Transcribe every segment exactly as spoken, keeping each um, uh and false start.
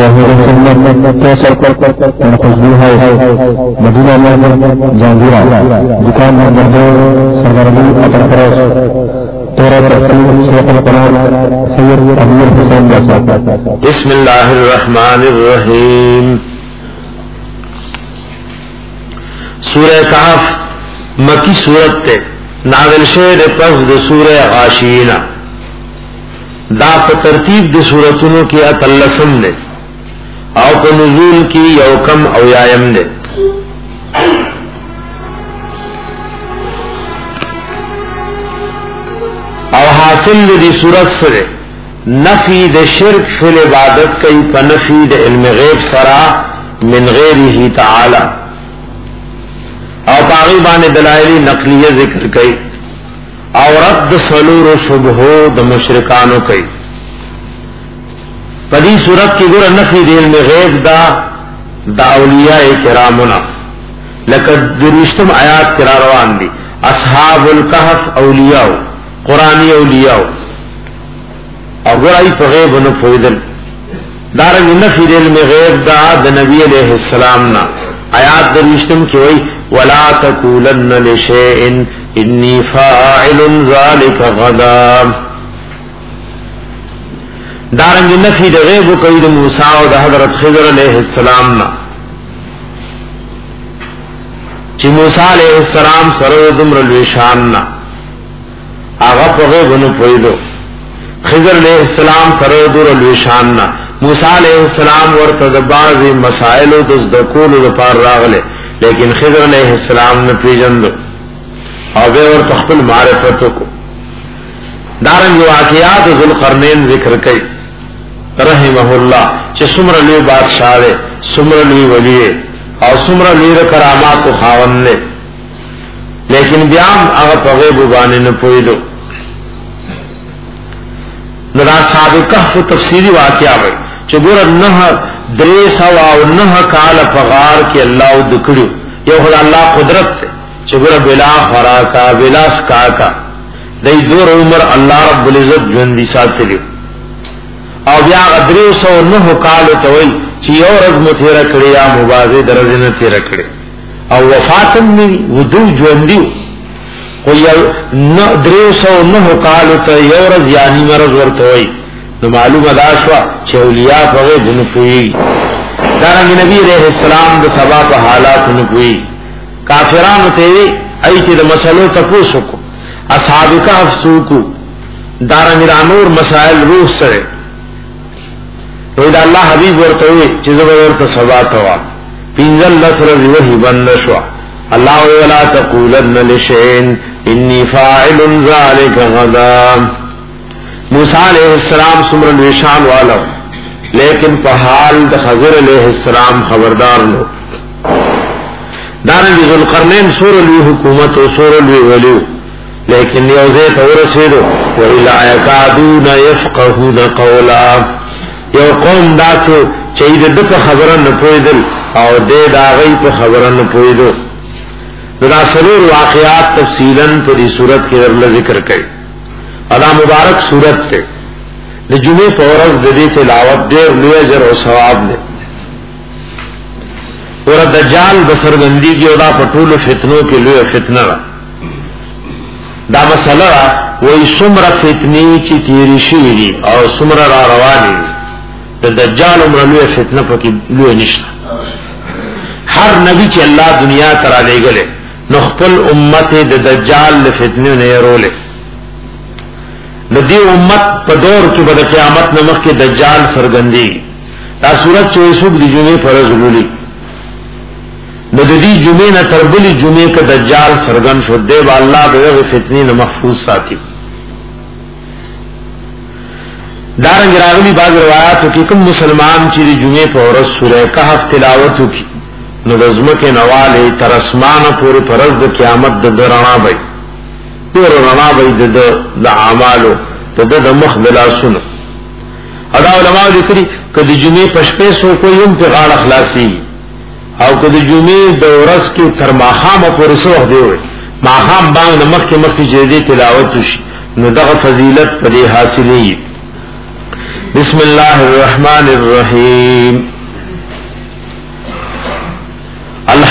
توحید سنت کیسر نقصدی ہے مدینہ مسجد جہانگیرہ دکان نمبر دو سرگرمی اٹل پروس تیرہ تقسیم شیخ القرآن سید امیر حسین جیسا. بسم اللہ الرحمن الرحیم. سورہ کہف مکی سورت تے نازل شعر پس د سورہ غاشیین دا په ترتیب د سورتونو کې اتلسم دے او په نزول کې یو کم او یایم دے. او حاصل دی سورت سره نفی د شرک فی العبادت کئی په نفی د علم غیب سرا من غیره تعالی او باغی باندې دلائل نقلیه ذکر کئی او رد سلور شبہو د مشرکانو کئی. پدی صورت کی گر نفی د علم غیب دا دا اولیاء کرامنا لکد درشتم آیات کرا روان دی اصحاب الکهف اولیاء قرآنی اولیاء او گرائی پا غیب انو پویدل دارنگی نفی د علم غیب دا دا نبی علیہ السلام نا آیات درشتم کی وئی ولا تقولن لشیء انی فاعل ذلک غدا. دارنگی نفی د غیب کوي د موسی او د حضرت خضر علیہ السلام نا چې موسی علیہ السلام سره دمر لوشان نا هغه په غیب نو پویدو. خضر علیہ السلام سره دمر لوشان نا موسی علیہ السلام ورته د بعضی مسائل او د ذکول لپاره راغله لیکن خضر علیہ السلام نے پیجند او بے اور تخفل معرفت کو. دارنگی واقعات ذوالقرنین ذکر کئی رحمہ اللہ چه سمر لوی بادشاہ دے سمر لوی ولی او سمر لوی کرامات و خاون لے لیکن بیام اغا پغیب بانے نپویدو. ندا صحاب کهف تفسیری واقعہ بھئی چه گورا نہ دریس او نہ کال پغار کی اللہ دکڑیو یو خدا اللہ قدرت سے چگرہ بلا خوراکا بلا سکاکا دی دور عمر اللہ رب العزت جوندی ساتھ لیو او بیا غدریو سو نہ کالو توئی چی یو رزم تیرا کڑی یا مبازی درزن تیرا کڑی او وفاتم نی ودو جوندیو کو یو دریو سو نہ کالو تا یو رز یعنی مرز ورتوئی نو معلوم اداشوا چه اولیاء پغیب نپوئی. دارنگی نبی علیہ السلام دا سبا پا حالات نپوئی. کافرانو تیوی ایتی دا مسئلو تپوسو کو اصحاب کهف سوکو دارنگی دا نور مسائل روح سرے روی دا اللہ حبیب ورطوئی چیزو ورطا سبا توا پینزل لسر وحی بندشوا اللہ ولا تقولن لشین انی فاعل ذالک غدا. موسیٰ علیہ السلام سمر الوشان والا لیکن پا حال دا خضر علیہ السلام خبردار لو. دارنگی ذوالقرنین سور الوی حکومت و سور الوی ولیو لیکن یوزیت ورسیدو وَإِلَا يَكَادُونَ يَفْقَهُونَ قَوْلًا یو قوم داتو چاید دپ خبرن نپویدل او دے داغی پا خبرن نپویدو. دا سرور واقعات تفصیلاً پر دی صورت کے در ذکر کئی. ادا مبارک صورت تے د جمعے په ورځ د دې تلاوت ډېر لوی اجر او ثواب دی. اور دجال بسرګندی کې او دا پټولو فتنو کې لوی فتنه ده. دا مسله وای څومره فتنې چې تیری شي دي او څومره را روانې دي د دجال عمر لوی فتنه پکې لوی نشته. هر نبی چې الله دنیا ته را لېږل نو خپل امت د دجال له فتنې نه يرولې. ندی امت په دور کې به د قیامت نمخ کې دجال سرګندی دا صورت چويسوک دی جمعې فرض لولي نو د دې جمعې نه تربلی جمعې کې دجال سرګن شو دی با الله به فتنې نه محفوظ ساتي. دارنګ راغلي بعض روایتو کې کوم مسلمان چې د جمعې په ورځ سورې کهف تلاوت وکړي نو د زمکه نواله تر اسمانه پورې فرض د قیامت د درنا وي تور رڼا به د اعمالو ته د مخ بلا سنو. ادا علماء لیکلي کدی جمعې پښپې سو کوی هم په غاړه خلاصي او کدی جمعې د ورځ کې تر ماخامه پورې سو دی وي ماخام باندې مخ کې مخ کې جدي تلاوت وشي نو دغه فضیلت په دې حاصلې. بسم الله الرحمن الرحیم.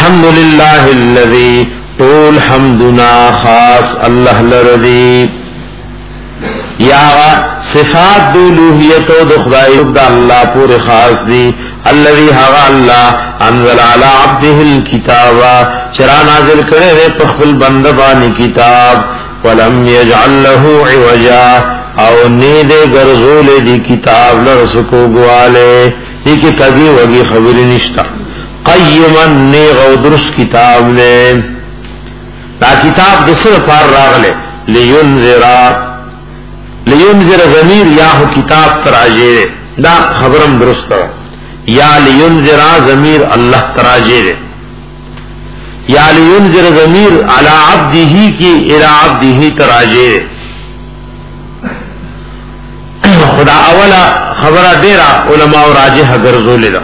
الحمد لله الذي طول حمدنا خاص الله لرضي یا صفات د الوهیت او د خدای د الله پورې خاص دي الذي هو الله انزل على عبده الكتاب چرا نازل کړي په خپل بنده باندې کتاب ولم يجعل له عوجا او نه دې ګرځول دي کتاب لرسکو غواله دې کې کبي وږي خبرې نشتا قیما نه او درست کتاب له دا کتاب د سره پار راغله لينذر لینذر ضمیر یا ہو کتاب تراجے دا خبرم درست یا لینذر ضمیر اللہ تراجے یا لینذر ضمیر علی عبدہ کی الی عبدہ تراجے خدا اولا خبر دیرا علماء راجح گرزول دا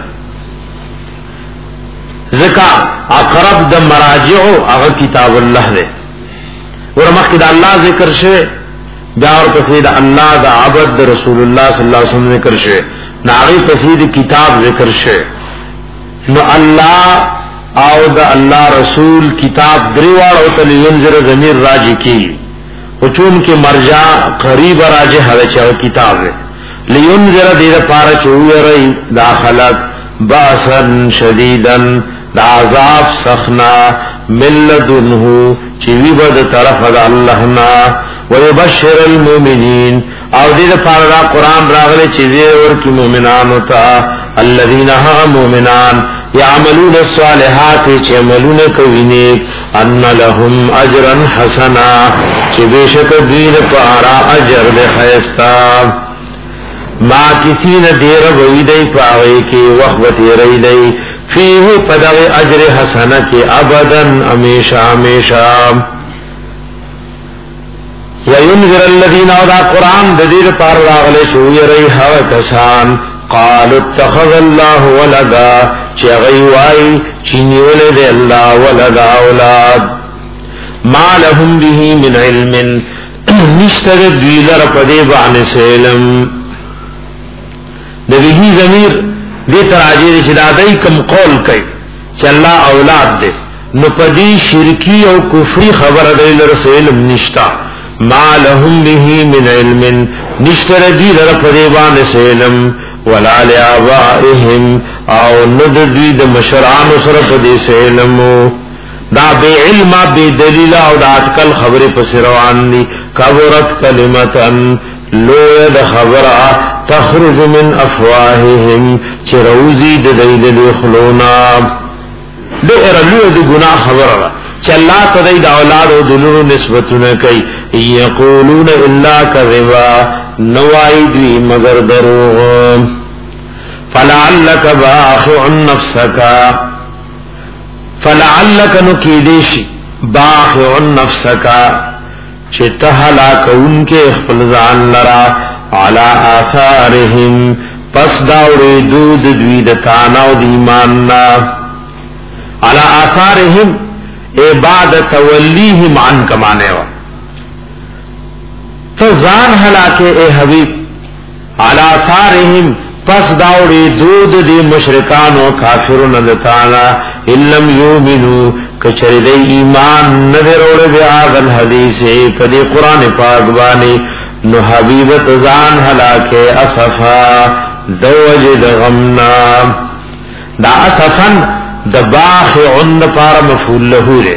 ذکا اقرب دا مراجعو اغا کتاب اللہ دے ورمخ دا اللہ ذکر شوئے داور پسید اللہ دا عبد دا رسول اللہ صلی اللہ علیہ وسلم ذکر شے ناغی پسید کتاب ذکر شے نو اللہ او دا اللہ رسول کتاب دریوار او تلی ینزر ضمیر راجی کی وچون کے مرجع قریب راجی حوی چاو کتاب ہے لینزر دیر پارا چوئی رئی دا خلق باسن شدیدن دا عذاب سخنا ملدنہو چوی بد طرف دا اللہنا ويبشر المؤمنين او دې لپاره دا قران راغلي چې زیور کی مؤمنانو ته الذين هم مؤمنان يعملون الصالحات چې عملونه کوي نه ان لهم اجرا حسنا چې بشک دې لپاره اجر دې خیستا ما کسی نه ډیر وې دی پاوي کې وخت ری دی فيه فدغ اجر حسنه کې ابدا همیشه همیشه وینذر الذین اودا قرآن ددیر پار راغلے شوی ریحا و کسان قالوا اتخذ الله ولدا چی غیوائی چینی ولد اللہ ولدا اولاد ما لهم به من علم نشتر دویلر پدی بان سیلم نبیہی ضمیر دی تراجیر شدادی کم قول کئی چی اللہ اولاد دے نو پدی شرکی او کفری خبر دیلر سیلم نشتا ما لهم به من علم نشتر دی لر پدیبان سیلم ولا لآبائهم او ند دی د مشران سر پدی سیلمو دا بے علم بے دلیل او دا اٹکل خبر پسروان دی کبرت کلمتن لوید خبر تخرج من افواههم چروزی د دیل خلونا دیر لوید گناہ خبر را چلا تدای دا اولاد او دلونو نسبتونه کوي یقولون الا کذبا نوای دی مگر دروغ فلعلک باخع نفسک فلعلک نکیدیشی باخع نفسک چته هلاک انکه خپل ځان لرا علی آثارهم پس داوری دود دوی د تانو د ایمان نا علی آثارهم عبادت تولیہم عن کمانے وا تو زان ہلاکے اے حبیب علا ثارہم پس داوڑی دود دی مشرکان و کافرون دتانا اللم یومنو کچری دی ایمان ندروڑ بیاد الحدیث پدی قرآن پاک بانی نو حبیبت زان ہلاکے اصفا دوجد غمنا دا اصفن د باخعن پار مفعول له له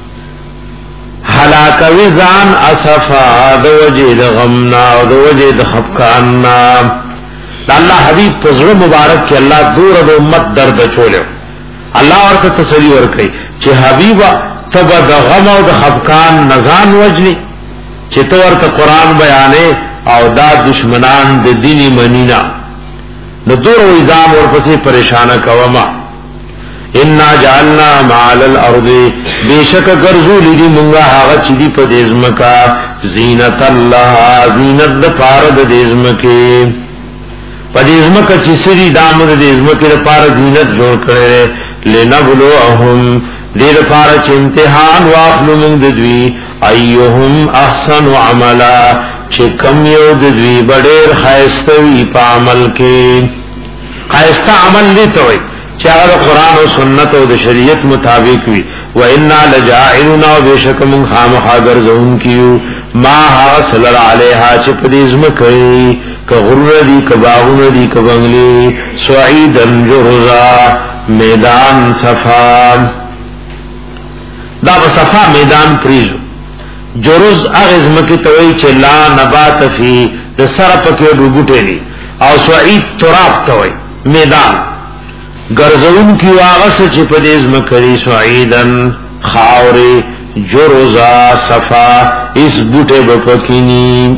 هلاکوي ځان اسفا د وجه د غمنا او د وجه د خفقاننا الله حبيب پزړه مبارک کې الله دور د امت درد چوله الله ورته تسلی ورکړي چې حبيبا تبا د غم او د خفقان نزان وجني چې تو ورته قران بیانې او دا دشمنان د دیني منینا نو دور او الزام ورپسې پریشان کوما ان جعلنا مال الارض بیشک غرزو لدی منغا هغه چې دی په دېزمکا زینت الله زینت د پاره د دېزمکه په دېزمکه چې سری دامه د دېزمکه لپاره زینت جوړ کړي لنبلوهم دې لپاره چې امتحان واخلو موږ د دوی ايهم احسن عملا چې کم یو د دوی ډېر خیرستوي په عمل کې خیرسته عمل دي ته وي چې هغه قرآن او سنت او د شریعت مطابق وي. و انا لجاعلون بشکم خامخا ګرځون کیو ما حاصل علیها چې پدې زمکې ک غرور دي ک باغونه دي ک بنگلي سعیدن جرزا میدان صفا دا صفا میدان پریزو جرز اغز مکی توئی چه لا نبات فی د سر پکی روبوٹے دی او سعید تراب توئی میدان گرزون کی واغس چه پدیز مکری سعیدن خاوری جرزا صفا اس بوٹے بپکینی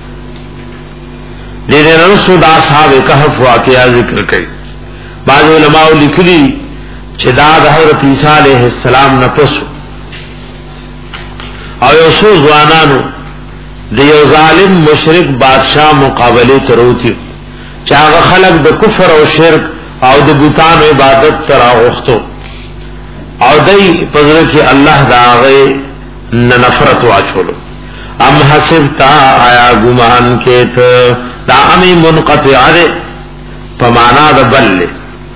دیدے رسو دا صحاب کہف واقعہ ذکر کئی. بعض علماء لکلی چه دا دا حضرت عیسیٰ علیہ السلام نفسو او یو سو ځوانانو د یو ظالم مشرک بادشاہ مقابله تروتیو چې هغه خلق د کفر او شرک او د بوتان عبادت ترا غوښتو او دای په ځکه چې الله دا هغه نفرت واچولو. ام حسبتا آیا ګمان کې ته دا امي منقطع ده په معنا د بل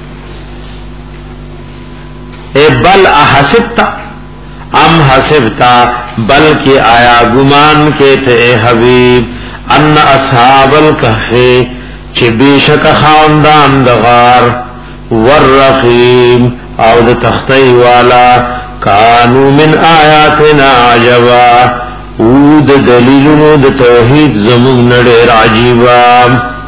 اے بل احسبتا ام حسبتا بلکہ آیا گمان کے تے حبیب ان اصحاب الکہف چی بیشک خاندان دغار والرقیم او د تختی والا کانو من آیاتنا عجبا او د دلیلونو د توحید زمون نډیر عجیبا.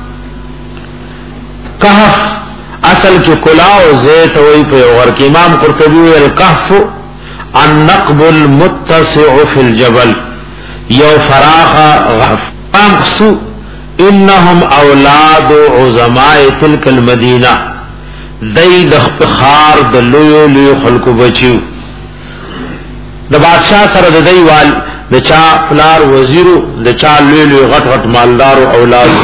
کہف اصل کی کلاو زیت وی پیغور کی امام قرطبی الکہف النقب المتسع في الجبل یو فراخ غفام قصو انهم اولاد عظماء تلك المدینہ دی دخبخار دلویو لیو خلقو بچیو دا بادشاہ سر دا دی وال دا چا پلار وزیرو دا چا لیو لیو غٹ غٹ مالدارو اولادو.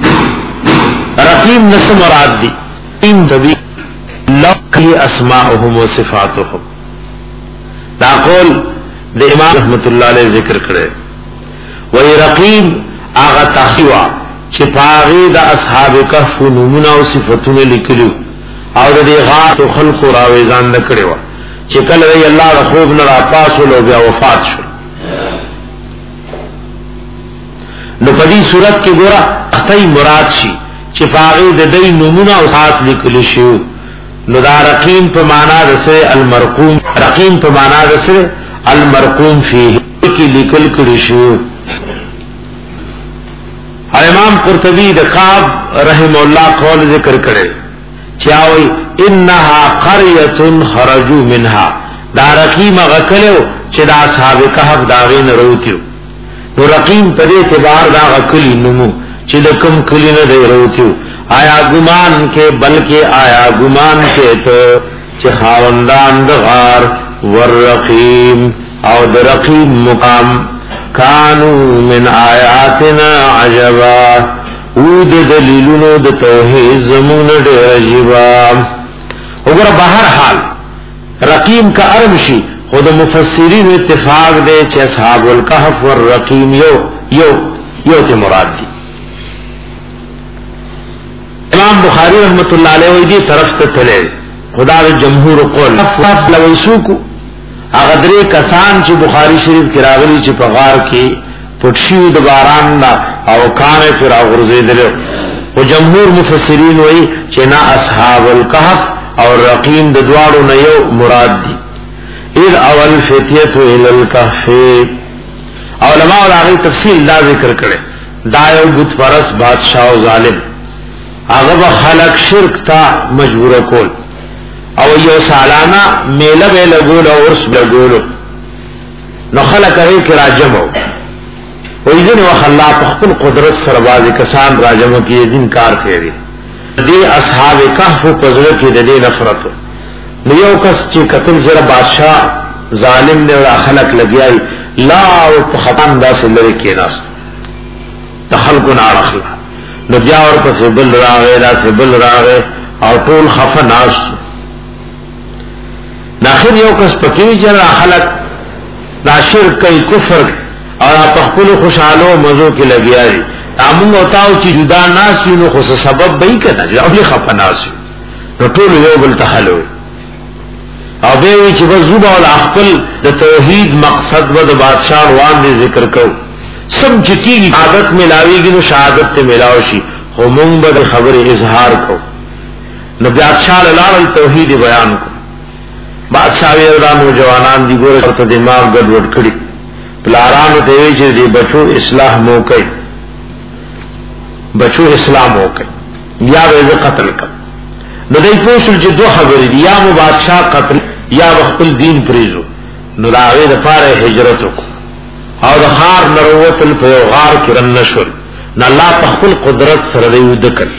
رقیم نس مراد دی رقیم دبی لقی اسماؤهم و صفاتهم دا قول د امام رحمت الله علیه ذکر کړي. وی رقیم آغا تخیوا چې پاغي د اصحاب کهف نمونه او صفاتونه لیکلو او د غار خلق راويزان نکړي چې کله وی الله د خوب نه را پاسول او بیا وفات شو. نو په دې صورت کې ګوره اختی مراد شي چې پاغي د دې نمونه او صفات لیکل شي. نو دا رقیم په معنا د سره المرقوم رقیم په معنا د سره المرقوم فيه کی لیکل کړي شو. امام قرطبی د قاب رحم الله قول ذکر کړي چاوي انها قريه خرجوا منها دا رقیم غکلو چې دا اصحاب کهف داغې نه وروتیو. نو رقیم په دې اعتبار دا غکلی نمو چې د کوم کلی نه دی وروتیو. آیا گمان کے بلکہ آیا گمان کے تو چه خاوندان دغار والرقیم او درقیم مقام کانو من آیاتنا عجبا او د دلیلونو د توحید زمون ډیر عجیبا. وګوره بهر حال رقیم کا عرب شي خود مفسرین اتفاق دے چې اصحاب الکهف والرقیم یو یو یو ته مراد دي. امام بخاری رحمت اللہ علیہ وی دی طرف ته تلے خدا د جمهور قول لویسوکو اغدری کسان چې بخاری شریف کې راغلي چې په غار کې پټشي د باران دا او کان پر اغرزیدل او جمهور مفسرین وی چې نا اصحاب الکهف او رقیم د دواړو نه یو مراد دي. اذ اول فتیه الى الکهف علماء راغی تفصیل دا ذکر کړي دا یو بت پرس بادشاہ او ظالم هغه خلق شرک تا مجبور کول او یو سالانه میله به لګول او ورس لګول نو خلق هغه کې راجمو او ایزن وخلا په خپل قدرت سره باز کسان راجمو کې دین کار کوي. دې اصحاب کهف په ځل کې د دې نفرت نو یو کس چې قتل زره بادشاہ ظالم نه را خلق لګیای لا او په خطان داسې لري کې ناست تخلقنا اخلا نو بیا اور پس بل راغه را سے بل راغه او ټول خفه ناس ناخر یو کس پکې جره خلق دا شرک کوي کفر او په خپل خوشاله مزو کې لګیاري امون او تاو چې جدا ناس نو خو سبب به کنا چې خپه ناس ټول یو بل ته حل وي او به وی چې وزوبه ول خپل د توحید مقصد و د بادشاہ روان دي ذکر کو سم چې کی عادت ملاویږي نو شهادت ته ملاوي شي خو مونږ به خبره اظهار کو نو بادشاہ لاله توحید بیان کو بادشاہ ویرانو جوانان دی ګوره ته دماغ ګډوډ کړي پلارانو ته وی چې دی بچو اصلاح مو کوي بچو اسلام مو کوي یا به قتل کړ نو دای پوښل چې دوه خبرې دي یا مو بادشاہ قتل یا خپل دین پریزو نو راوی د پاره هجرت او د خار نروتل په غار کې رن نشول نو الله په خپل قدرت سره دی ودکل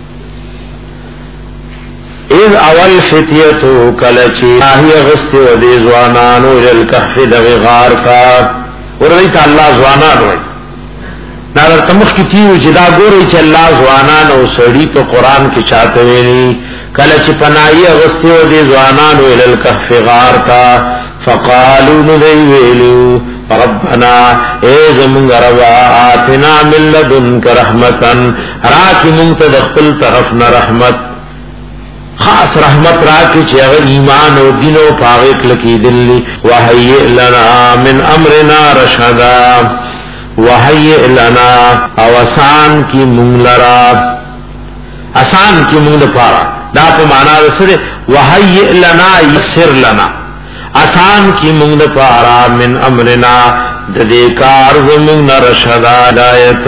اذ اول فتیتو کلچی آهی غست و دی زوانانو جلکحف دغی غار کا ورنیتا اللہ زوانان وی نادر تمخ کی تیو جدا گوری چا اللہ زوانانو سڑی پا قرآن کی چاہتوینی کلچی پنائی غست و دی زوانانو جلکحف غار کا فقالو ندی ویلیو ربنا اے زمونگ روا آتنا من لدنک رحمتا راکی منتد اخپل طرفنا رحمت خاص رحمت راکی چی اگر ایمان و دین و پاغیق لکی دلی وحیئ لنا من امرنا رشدا وحیئ لنا او اسان کی مونگ لرا اسان کی مونگ پارا دا پا معنی رسر وحیئ لنا یسر لنا اسان کی مونگ پارا من امرنا ددیکار زمونگ رشدا دایت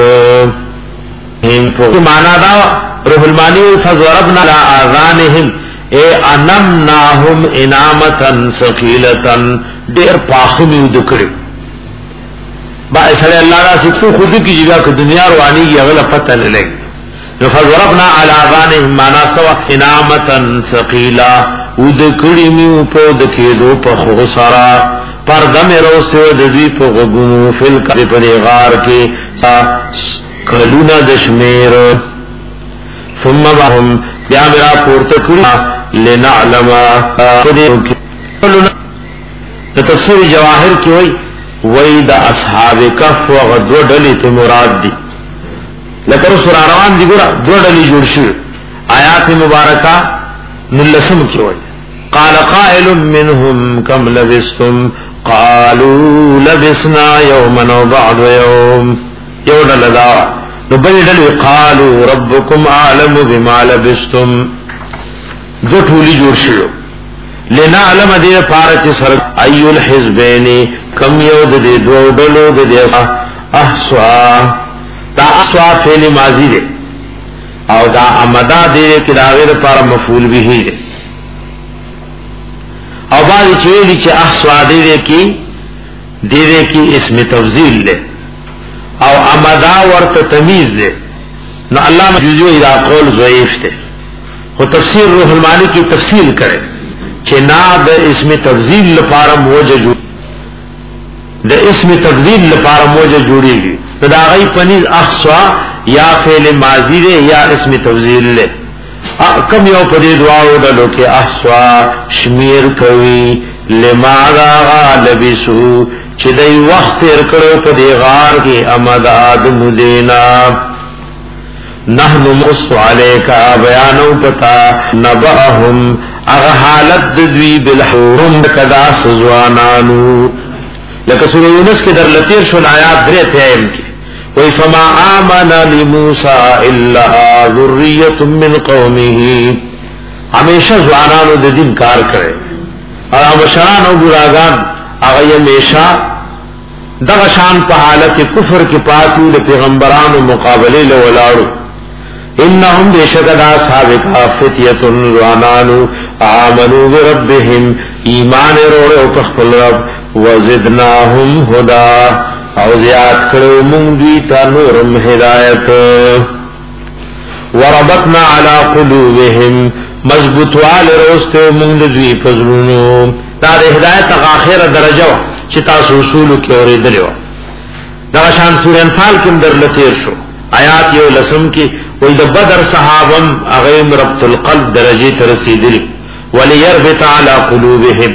معنی دا روح المانی فضربنا على آذانهم اے انمناهم انامتا ثقیلتا دیر پاخمی ودکڑی با اسلام اللہ را سکتو خودو کی جگہ کہ دنیا روانی کی اغلا پتہ للیں فضربنا على آذانهم مانا سوا انامتا ثقیلا ودکڑی میو پو دکیدو پا خغسارا پردم روستے ودوی پا غگونو فلکا دی پر غار کی کلونا دشمیر ثم بهم بیا میرا پورته کړی لنعلم تفسیر جواهر کې وای وای د اصحاب کهف او غدو ډلې ته مراد دي لکه سور روان دي ګور دو ډلې جوړ شي آیات مبارکه نلسم کې وای قال قائل منهم كم لبستم قالوا لبسنا يوما او بعض يوم یو ډله دا نو بل ډلې قالوا ربكم اعلم بما لبستم دو ټولي جوړ شو لنعلم دې فارچ سر ايو الحزبين كم یو دې دوه ډلو دې احصا دا احصا فعل ماضي دی او دا امدا دې کې دا غیر پر مفعول به دی او باندې چې دې چې احصا دې کې دې کې اسم تفضیل دی او امدا ورته تمیز ده نو علامہ جوزی دا قول ضعیف ده خو تفسیر روح المانی کی تفصیل کرے چې نا د اسم تفضیل لپاره موجه جوړ د اسم تفضیل لپاره موجه جوړیږي دا غي پنیز احصا یا فعل ماضی ده یا اسم تفضیل له کم یو په دې دعاو ډلو کې احصا شمیر کوي لماذا غالبسو چې دای وخت تیر کړو په دی غار کې امداد مدینا نحنو مص علیکا بیانو پتا نبأهم اغه حالت دوی بالحرم کدا سزوانانو لکه سورہ یونس کې در لتیر شون آیات درې تیم کې وای فما آمن لموسی الا ذریه من قومه همیشه ځوانانو د دین کار کړي او مشران او ګراګان هغه همیشه دغه شان په حالت کفر کې پاتې د پیغمبرانو مقابله له ولاړو انهم بشکدا سابقا فتیه روانانو آمنوا بربهم ایمان ورو په خپل رب وزدناهم هدى او زیات کړو موږ دوی ته نورم هدایت وربطنا على قلوبهم مضبوط وال روسته موږ دوی فزرونو دا د هدایت اخره درجه چې تاسو اصول کې اورېدلو دا شان سورہ انفال کې در لتیر شو آیات یو لسم کې وې د بدر صحابم اغیم ربط القلب درجه ته رسیدلی وليربط على قلوبهم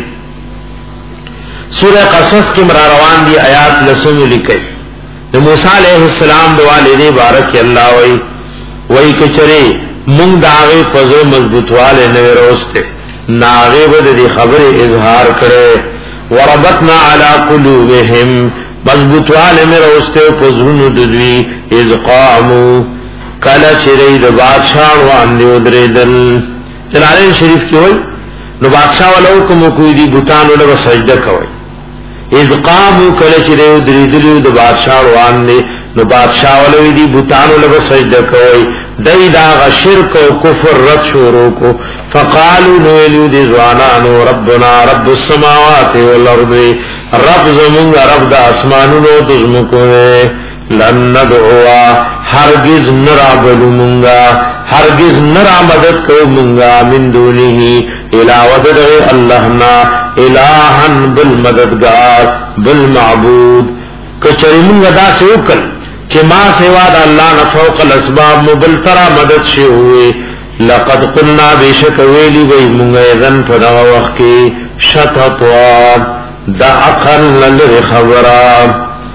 سورہ قصص کې مر روان دي آیات لسم لیکي د موسی علیہ السلام د والدې بارک الله وای وای کچره مونږ داغه پزو مضبوطواله نه وروسته ناغه بده دي خبره اظهار کړي وربطنا على قلوبهم مضبوطواله نه وروسته پزونو دوی اذ قاموا کلا چری د بادشاہ باندې ودریدل جلالین شریف کې وای نو بادشاہ ولو کوم کوئی دي بوتانو له سجده کوي اذ قاموا کلا چری ودریدل د بادشاہ باندې نو بادشاہ ولوی دی بوتانو له سجده کوي دای دا شرک او کفر رد شروع کو فقالوا نو دی زوانانو ربنا رب السماوات والارض رب زمون رب د اسمانونو د زمکو لن ندعوا هرگز نرابل مونگا هرگز نرا مدد کو مونگا من دونه علاوه د اللهنا الہن بالمددگار بالمعبود کچری مونگا دا سے وکل کہ ما سوا دا اللہ نفوق الاسباب مبلترا مدد شے ہوئے لقد قلنا بیشک ویلی وی مونگا اذن پدا وقت کی شتطوا دا اقل للغ خبرام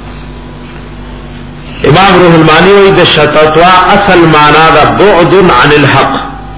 امام روح المانی وی دا شتطوا اصل معنی دا بعد عن الحق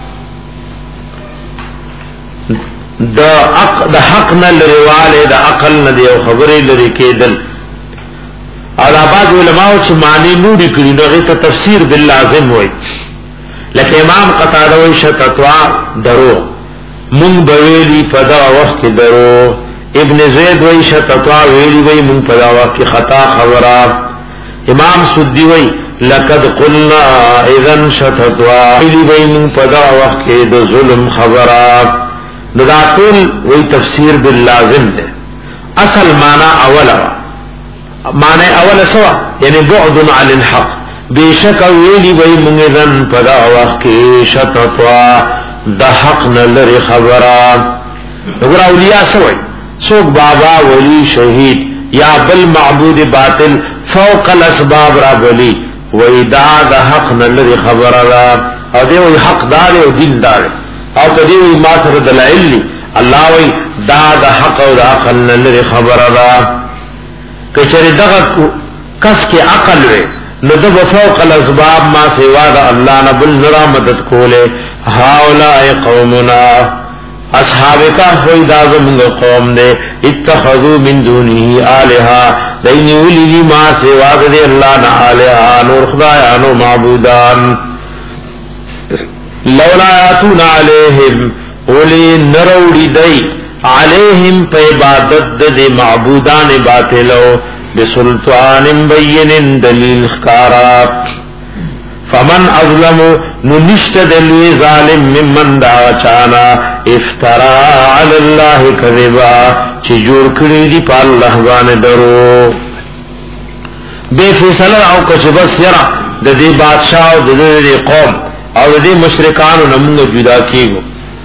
دا اق دا حق نل روالے دا اقل ندی او خبری لری کے دل اور آباد علماء چھ معنی نوری کری نوغی تا تفسیر باللازم ہوئی لیکن امام قطادہ وی شتطوا درو منگ بویلی پدا وقت درو ابن زید وی شتطوا ویلی وی منگ پدا وقت خطا خبراب امام سدی وی لقد قلنا اذن شتطوا ویلی وی منگ پدا وقت دا ظلم خبراب نداکل وی تفسیر باللازم دے اصل معنی اولا معنی اول سوا یعنی بعد عن الحق بیشک ویلی وی منگذن پدا وقت کی شتطوا دا حق نلر خبران اگر اولیاء سوئی سوک بابا ولی شہید یا بل معبود باطل فوق الاسباب را بلی وی دا دا حق نلر خبران او دے وی حق دار او دین دار او کدی وی ماتر دلائل لی اللہ وی دا دا حق او دا حق نلر خبران کچری دغه کس کې عقل وي نو د فوق الاسباب ما سوا د الله نه بل نرا مدد کوله هاولای قومنا اصحاب کهف وی دا زموږ قوم دې اتخذوا من دونه الها دین ولي ما سوا د الله نه الها نور خدایانو معبودان لولا یاتون علیہم اولی نروڑی دی علیہم پہ عبادت دی معبودان باطلو بسلطان بین دلیل خکارات فمن اظلم ننشت دلوی ظالم ممن دا چانا افترا علی اللہ کذبا چی جور کری دی پا اللہ بان درو بے فیصلہ او کچھ بس یرا دا دی بادشاہ دا دی قوم او دا دی مشرکان و نمونگ جدا کیگو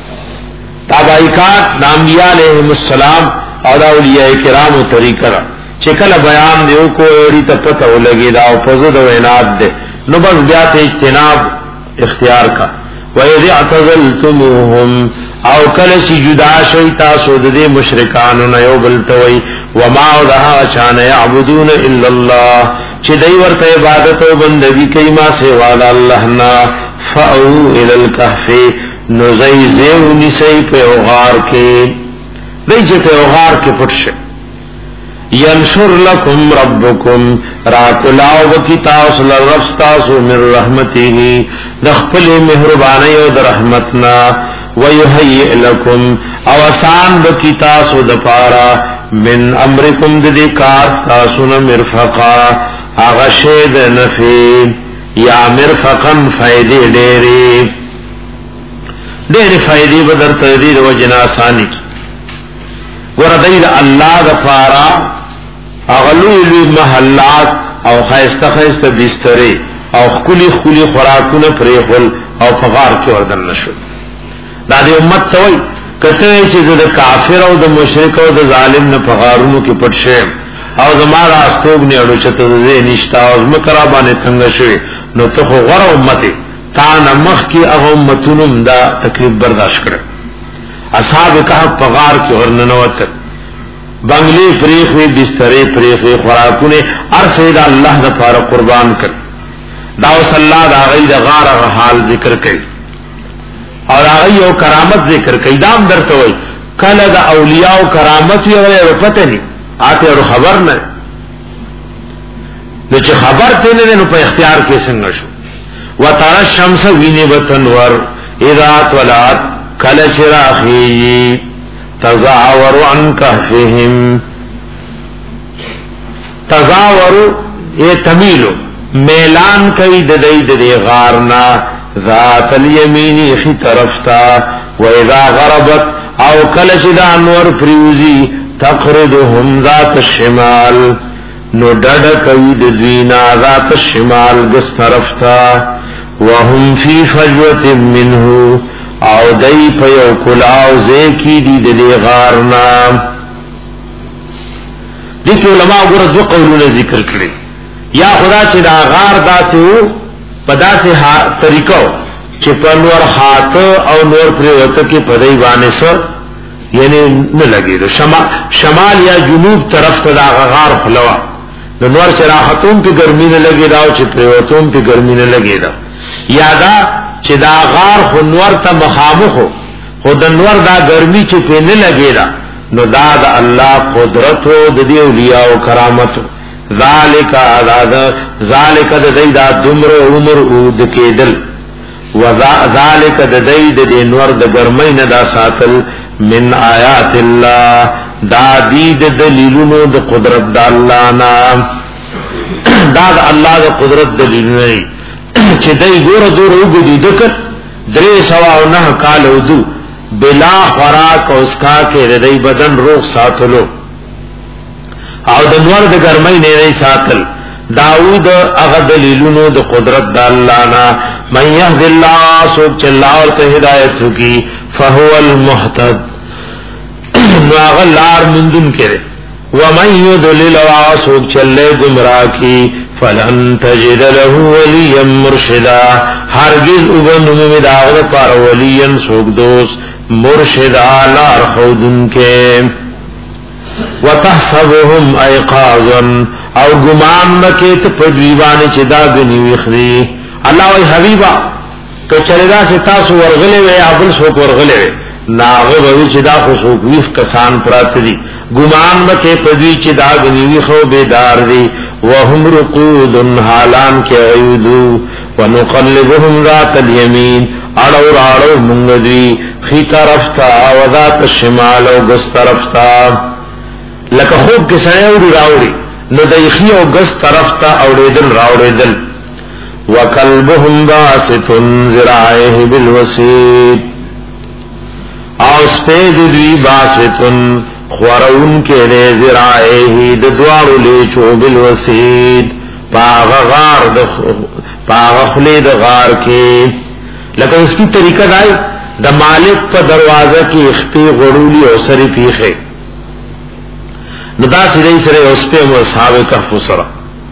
تابعیکات نانبیاء علیہم السلام او دا اولیاء کرام و طریقہ را چکل بیان دیو کو اوڑی تا پتہ ہو لگی دا او فضد و عناد دے نو بس بیات اجتناب اختیار کا وَإِذِ اعْتَزَلْتُمُوهُمْ او کلچ جدا شیطا سود دے مشرکانو نیو بلتوئی وما دہا چان یعبدون الا اللہ چی دی ورط عبادت و بندگی کئی ما سیوالا اللہنا فَأَوْ إِلَى الْكَحْفِ نزئی زیو نسی پہ اغار کے دی چی پہ اغار کے پٹش ینشر لکم ربکم راکلاو بکی تاس لرفستاسو من رحمتی دخپل مہربانی و در رحمتنا ویحیئ لکم اوسان بکی تاسو دپارا من امرکم دی کارستاسون مرفقا اغشید نفی یا مرفقا فائدی دیری دیری فائدی بدر تدیر و جناسانی کی وردید اللہ دپارا اغلوی محلات او خیست خیست بستری او خکلی خکلی خوراکون پریخل او فغار کی وردن نشد دا دی امت توی کتوی چیز دا کافر او دا مشرک او دا ظالم نا فغارونو کی پتشیم او زمارا استوگ نی اڑو چتا زی نشتا او زمکرابانی تنگشوی نو تخو غر امتی تا نمخ کی اغا امتونم دا تکلیف برداشت کرد اصحاب کہف پغار کی ورننوتر بنگلی پریخوی بستری پریخوی خوراکونے ارسید اللہ دا پارا قربان کر داو صلی اللہ دا غی دا غار حال ذکر کر اور هغه یو کرامت ذکر کوي دام درته وای کله د اولیاء او کرامت یو پته نه آته خبر نه نو چې خبر ته نه نو په اختیار کې څنګه شو وترى الشمس ویني وتنور اذا طلعت کله چراخي تزاور عن كهفهم تزاور اے تمیلو میلان کوي د دې د غارنا ذات الیمین خي طرف تا و اذا غربت او کله چې د انور فریوزی تقرضهم ذات الشمال نو ډډ کوي د دوینا ذات الشمال ګس طرف تا وهم فی فجوه منه او دای په یو کلاو زکی دی د غارنا دي علماء ګور دو قولونه ذکر کړي یا خدا چې دا غار داسې وو په داسې طریقو چې په نور خاط او نور پریوته کې په دی باندې سر یعنی نه لګیدو شمال شمال یا جنوب طرف ته دا غار خلوا د نور شراحتون په ګرمي نه لګیدا او چې پریوتون په ګرمي نه لګیدا یادا چې دا غار خو نور ته مخامخ خو د نور دا ګرمي چې په نه لګیدا نو دا د الله قدرت او د دې اولیاء او کرامت ذالک ذالک ذالک د دې د عمر عمر او د کېدل و ذالک د دې د نور د ګرمۍ نه دا ساتل من آیات الله دا دې د دلیلونو د قدرت د الله نه دا د الله د قدرت دلیل نه چې دای ګور دور وګدي دکت درې سوا او نه کال ودو بلا خوراک او اسکا کې ردی بدن روغ ساتلو او د نور د ګرمۍ نه نه ساتل داوود هغه دلیلونو د قدرت د الله نه من يهد الله سوچ الله او ته هدایت کی فهو المهتد نو هغه لار مندون کړي ومن يضلل واسوک چلے گمراہ کی فلن تجد له وليا مرشدا هرگز وبنو میں داغ پر وليا سوک دوست مرشدا لار خودن کے وتحسبهم ايقاظا او گمان مکه ته په دیوانه چې دا غنی وخري الله او حبيبا که چلدا سے تاسو ورغلې وي ابل سو ورغلې وي ناغه وی چې دا خو سو ویف کسان پرات دي ګمان مکه په دی چې دا غنی وی خو بیدار دي وهم رقود حالان کې ایودو ونقلبهم ذات اليمين اړو راړو مونږ دي خي طرف تا او ذات الشمال او ګس طرف تا لکه خوب کې سړی وړي راوړي نو د یخي او ګس طرف ته اوړېدل راوړېدل وکلبهم باسط ذراعه بالوسيد او سپید دوی باسط خورون کې له ذراعه د دوارو لیچو بالوسيد باغ غار د باغ خلی د غار کې لکه اس کی طریقہ دای د مالک په دروازه کې اختی غړولی او سری پیخه ندا سره سره اوس په اصحاب کهف سره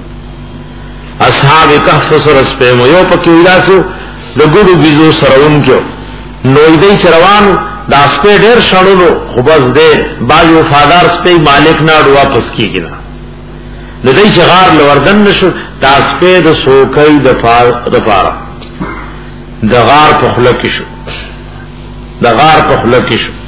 اصحاب کهف سره سپه یو پکې ولاسو د ګورو بيزو سرهون کې نو دې چروان د اسپه ډېر شړلو خو بس دې باج وفادار سپه مالک نه واپس کیږي نه نو دې چغار لوردن نشو د اسپه د سوکې the for the for the غار په خله کې شو د غار په خله کې شو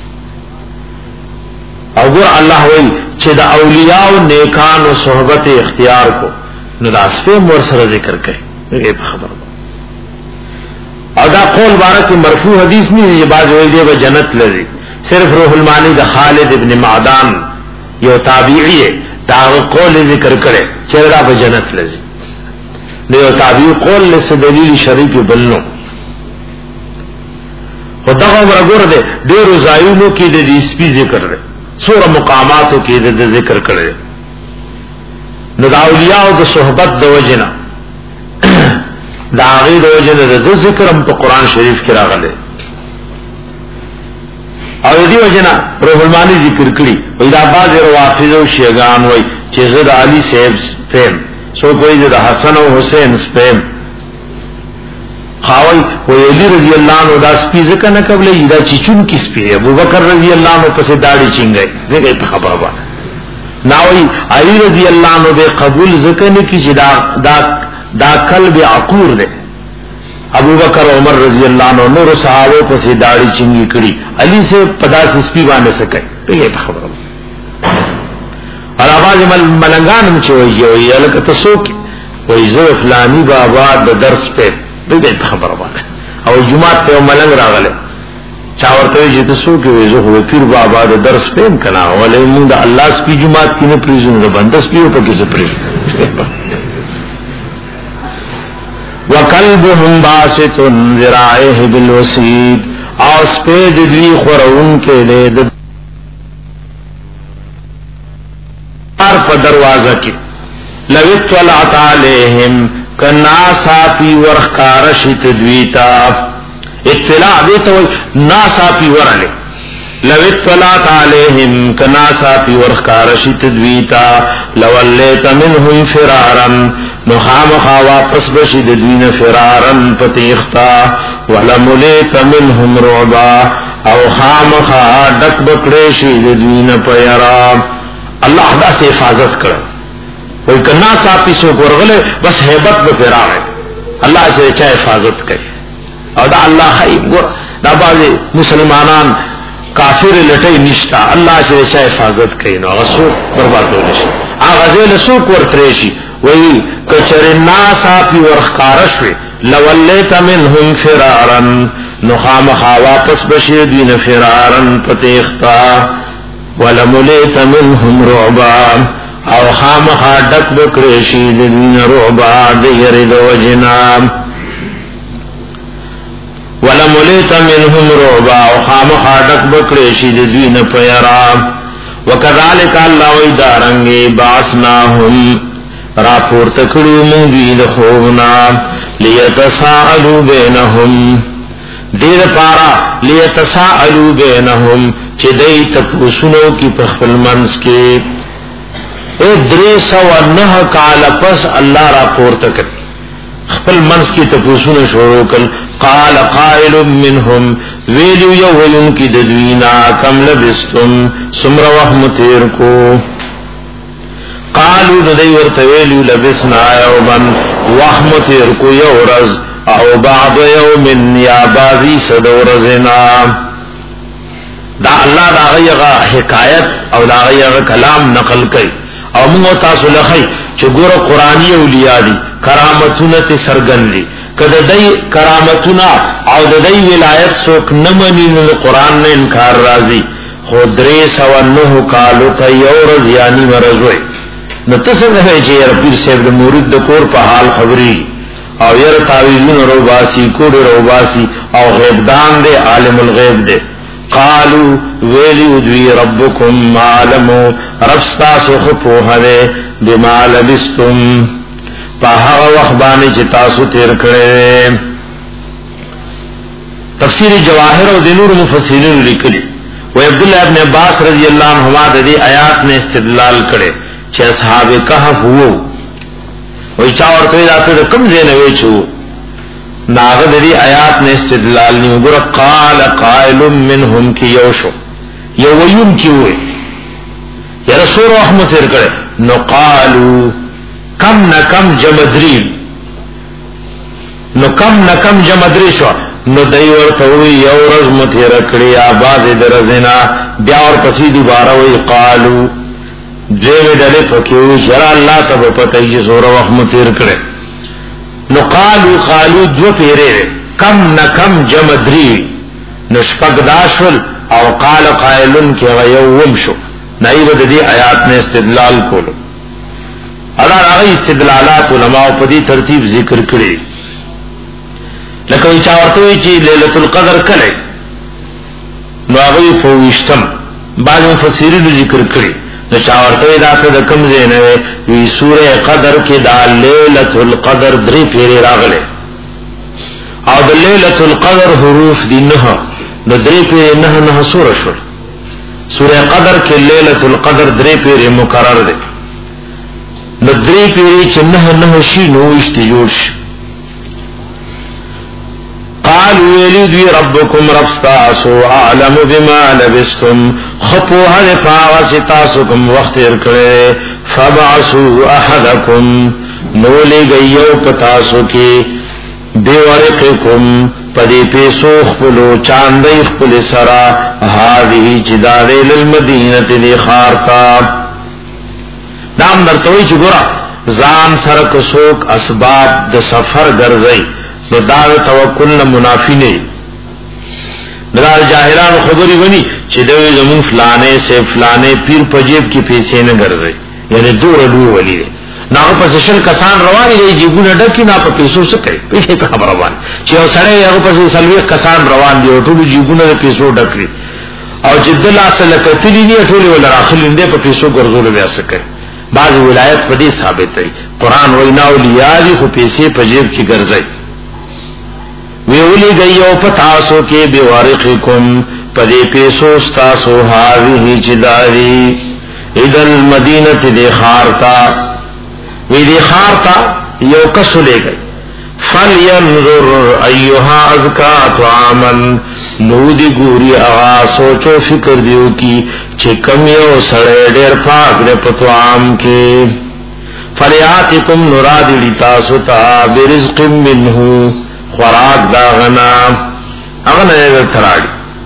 او ګور الله وی چې د اولیاء او نیکانو صحبت اختیار کو نو داسفه مور سره ذکر کوي دغه خبر او دا قول بارک مرفوع حدیث نه دی باز وی دی به جنت لذي صرف روح المانی د خالد ابن معدان یو تابعی دا قول ذکر کړي چې دا به جنت لذي نو یو تابعی قول له دلیل شریف بلنو خدای عمر ګور دې ډیرو زایونو کې د دې سپي ذکر لري سور مقاماتو کې د ذکر کړي نو د اولیاء او د صحبت د وجنه دا غي د وجنه د ذکر هم په قران شریف کې راغلي او دې وجنه روح المانی ذکر کړي او دا باز روافض او شیعان وای چې زد علي صاحب فهم سو کوئی د حسن او حسین سپم خاوی ویلی رضی اللہ عنہ دا سپی ذکر نہ قبل دا چچون کی سپی ہے ابو بکر رضی اللہ عنہ پس داڑی چنگئی دیکھئے پہ خبر با ناوی علی رضی اللہ عنہ بے قبول ذکر نہ کی دا دا دا قلب عقور دے ابو بکر عمر رضی اللہ عنہ نور صحابہ کو سے داڑھی چنگی کڑی علی سے پداس سپی باندې سکے تو یہ خبر اور आवाज ملنګان چې وایي وایي الکه تاسو وایي زو فلانی بابا د درس په دې خبره باندې او جمعه ته ملنګ راغله چا ورته چې تاسو کې وایي زو پیر بابا د درس په کنا ولې موږ د الله سپی جمعه کې نه پریزو نه بندس پیو په کې څه پریزو وَقَلْبُهُمْ بَاسِطٌ ذِرَاعِهِ بِالْوَسِيدِ اور سپید دوی خورون کے لئے دار پا دروازہ کی لَوِ اطَّلَعْتَ عَلَيْهِمْ کَنَاسَاپی ورخکارشت دویتا اطلاع دیتا ہوئی ناساپی ورلے لو اطلعت علیہم کناساپی ورخکارشت دویتا لولیت منہم فرارا نخامخا واپس بشد دوین فرارا پتیختا ولملیت منہم رعبا او خامخا ڈک بکڑیشد دوین پیرا اللہ دا سے حفاظت کر وی کناساپی سو گرغلے بس حیبت بفرار ہے اللہ سے چاہ حفاظت کرے او دا اللہ خیب گر دا بعض مسلمانان کافر لټي نشتا الله چې شای حفاظت کوي نو غسو برباد ونشي هغه ځل سوق ورتريشي وای کچر الناس اپي ورخارش وي لولیت منهم فرارا نخامخا واپس بشي دین فرارا پتیختا ولملیت منهم رعبا او خامخا ډک بکرشي دین رعبا دیر د وجنام ولملیت منهم رعبا وخامخا ډک بکړې شي د دوی نه پیرا وکذالک الله وی دارنګي باسناهم راپور تکړو مونږ دی له خوبنا ليتساءلوا بينهم دیر پارا ليتساءلوا بينهم چې دای تاسو کی په خپل منځ کې او درې سو نه کال پس الله راپور تکړ خپل منځ کې تاسو شروع کړ قال قائل منهم ویلو یو ویون کی ددوینا کم لبستم سمر وحمتیر کو قالو ندی ورته ویلو لبسنا یومن وحمتیر کو یورز او بعض یوم یا بازی صدورزنا دا اللہ دا غیغا حکایت او دا غیغا کلام نقل کئی او منگو تاسو لخی چه گور قرآنی اولیاء دی کرامتونت سرگن دی کده دی کرامتونا او د دی ولایت سوک نمانی نو قرآن نے انکار رازی خود ریس و نوح کالو تا یورز یعنی مرزوی نو تصد ہے چه یر پیر صاحب دا مورد دا کور پا حال خبری او یر تاویزون رو باسی کور رو باسی او غیبدان دے عالم الغیب دے قالو ویلی ادوی ربکم عالمو رفستاسو خپوہ دے بما لبستم پاہا وخبانی چی تاسو تیر کرے تفسیر جواہر و دنور مفسرین لکلی و عبداللہ ابن عباس رضی اللہ عنہما دی آیات نے استدلال کرے چی اصحاب کہف ہو وی چاورتوی داتے دا کم زینوی چھو ناغد دی آیات نے استدلال نہیں گر قال قائل منہم کی یوشو یو ویون کی ہوئے یا رسول رحمت تیر کرے نو قالو کم نہ کم جمدری نو کم نہ کم جمدری شو نو دای ورته وی یو ورځ مته رکړی آباد درزنا بیا ور پسې دوباره وی قالو دې ډلې پکې شر الله ته په پته یې زور وخت مته رکړي نو قالو قالو دو پیره کم نہ کم جمدری نو شپږ داشل او قال قائلن کې غيوم شو نایب دې آیات نے استدلال کولو ادا راغی استدلالات علماء په دې ترتیب ذکر کړي لکه چا ورته وی چې ليله القدر کله نو هغه په وشتم بعض مفسرین ذکر کړي نو چا ورته دا څه د کوم ځای نه وی سوره قدر کې دا ليله القدر درې پیری راغله او د ليله القدر حروف دي نه نو درې پیری نه نه سوره شو سوره قدر کې ليله القدر درې پیری مقرر ده ندری پیری چه نه نه شی نو اشتی جوش قالو ویلی دوی ربکم رفستاسو اعلم بما لبستم خپو حد پاوسی تاسو کم وقت ارکڑے فبعثو احدکم نولی گئیو پتاسو کی بیورقکم پدی پیسو خپلو چاندی خپل سرا هذه جدار للمدینه دی خارتا نام درتوی چې ګورا ځان سره کڅوک اسباب د سفر ګرځي نو دا توکل منافی نه دا جاهلان خبري ونی چې دوی زمون فلانه سے فلانه پیر پجیب کی پیسې نه ګرځي یعنی دور لو ولی نه په شل کسان رواني دي جیبونه ډکی نه په پیسو څه کوي پیسې خبر روان چې سره یو په سلوي کسان روان دي ټول جیبونه په پیسو ډکري او جدل اصل کتلی دي ټول ول راخل دي په پیسو ګرځول بیا څه کوي بعض ولایت په دې ثابت دی قران وینا اولیاء دي خو پیسې په جیب کې ګرځي ویولی گئیو پتاسو کے بیوارقکم پدی پیسو ستاسو حاوی جداری ادل مدینت دی خارتا وی دی خارتا یو کسو لے گئی فَلْيَنْظُرْ أَيُّهَا أَزْكَى طَعَامًا نو دی گوری اغا سوچو فکر دیو کی چکم یو سڑے دیر پاک دے پتوام کے فَلْيَاتِكُمْ نُرَادِ لِتَاسُ تَا بِرِزْقٍ مِّنْهُ خوراک داغنا اغنا نیگر تراڑی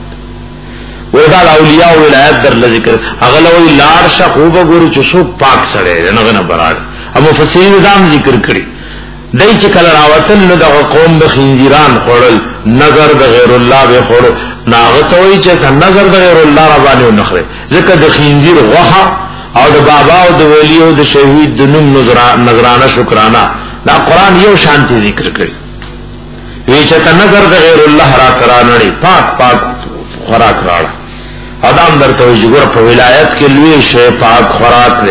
ویدال اولیاء و ولایت در لذکر اغلوی لارشا خوبا گوری چسو پاک سڑے نغنا براڑی ام مفسرین دام ذکر کری دی چکل راوطن ندغ قوم بخینزیران خوڑل نظر دا غیر اللہ بے خوڑو ناغتوی چکا نظر دا غیر اللہ ربانی و نخرے ذکر دا خینزیر غوحا او دا بابا و دا ولی و دا شہید دا نم نظرانہ شکرانہ دا قرآن یو شانتی ذکر کری ویچتا نظر دا غیر اللہ را کرانڑی پاک پاک خوراک راڑا ادام در توجی گر پا ولایت کے لوی شے پاک خوراک لے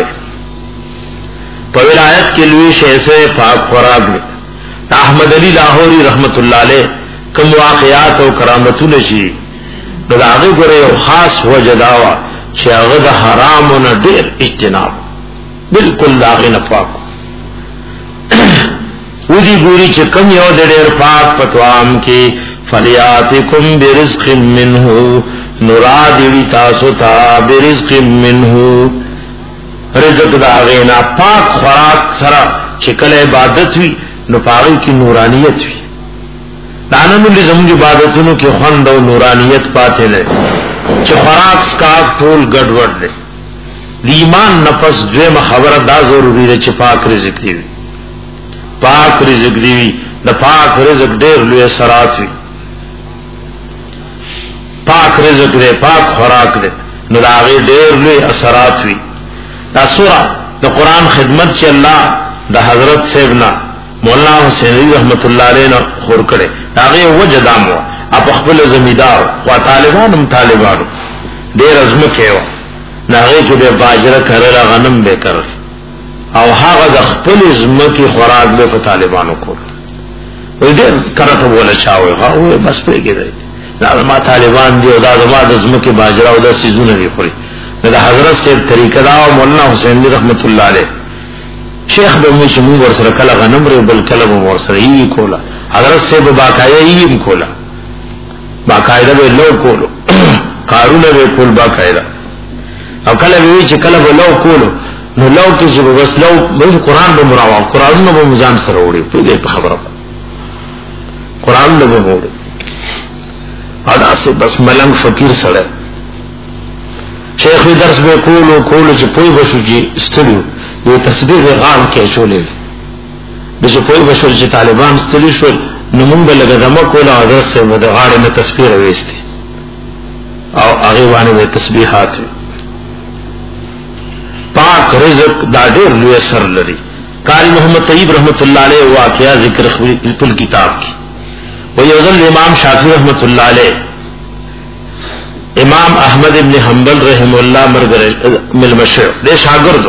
پا ولایت کے لوی شے سے پاک خوراک لے احمد علی لاہوری رحمت اللہ علیہ کم واقعات و کرامتو نشی دا آغی گرے یو خاص وجہ داوا چھ اغد حرامو نا دیر اجتناب بالکل دا آغی نپاکو وزی گوری چه کم یو دیر پاک پتوام کی فلیاتکم برزق منہو نرادی تاسو تا برزق منہو رزق دا غینا پاک خوراک سرا چکل عبادت وی نپاغی کی نورانیت وی دانم اللي زمون عبادتونو کی خوند و نورانیت پاتے لے چه خوراک سکاک ٹول گڑ وڑ لے ایمان نفس دویم خبر دا ضروری لے چه پاک رزق دیوی پاک رزق دیوی دا پاک رزق دیر لوی اثرات وی پاک رزق دے پاک خوراک دے نو دا آغی دیر لوی اثرات وی دا سورہ دا قرآن خدمت چی اللہ دا حضرت سیبنا مولانا حسین علی رحمت اللہ علیہ نا خور کرے دا آغی وجہ داموا اپ اخبر زمیدار خواہ طالبانم طالبانو دیر ازمکے وا نا آغی که بے باجرہ کرل غنم بے کرل او هغه د خپل زمکی خوراک به په طالبانو کول وې دې کرته بوله چاوي هغه بس پرېږي دا ما طالبان دی او دا ما د زمکی باجرا او د سيزونه دی خوري دا حضرت سے طریقہ دا او مولانا حسین رحمت الله علیه شیخ به مو شمو ور سره کله غنم ر بل کله ور سره یې کولا حضرت سے به باقاعده یې کولا باقاعده به لو کولو کارونه به کول باقاعده او کله وی چې کله به لو کولو نو لو کې چې بس لو به قرآن به مراوا قرآن به مزان سره وړي په دې په خبره قرآن به وړي ادا سے بس ملنګ فقیر سره شیخ درس به کولو کولو چې پوي بشو چې استلو یو تصدیق غام کې چولې به چې پوي بشو چې طالبان استلی شو نو مونږ به لګا دمه کوله حضرت سے د غاړه نه تصویر وېستي او هغه باندې تسبیحات پاک رزق دا ډېر لوی سر لري قاری محمد طیب رحمت الله علیه واقعا ذکر خپل کتاب کی و یوزل امام شافعی رحمت الله علیه امام احمد ابن حنبل رحم الله مرګ مل مشر دې شاګردو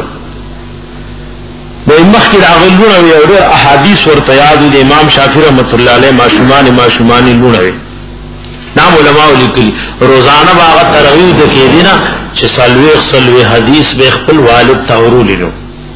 د مخکې راغلونه یو احادیث ورته یاد دي امام شافعی رحمت الله علیه ماشومان ماشومان لونه نام علماء لیکلي روزانه باغ ترویح د کې دینه چې سلوي سلوي حدیث به خپل والد تورول نو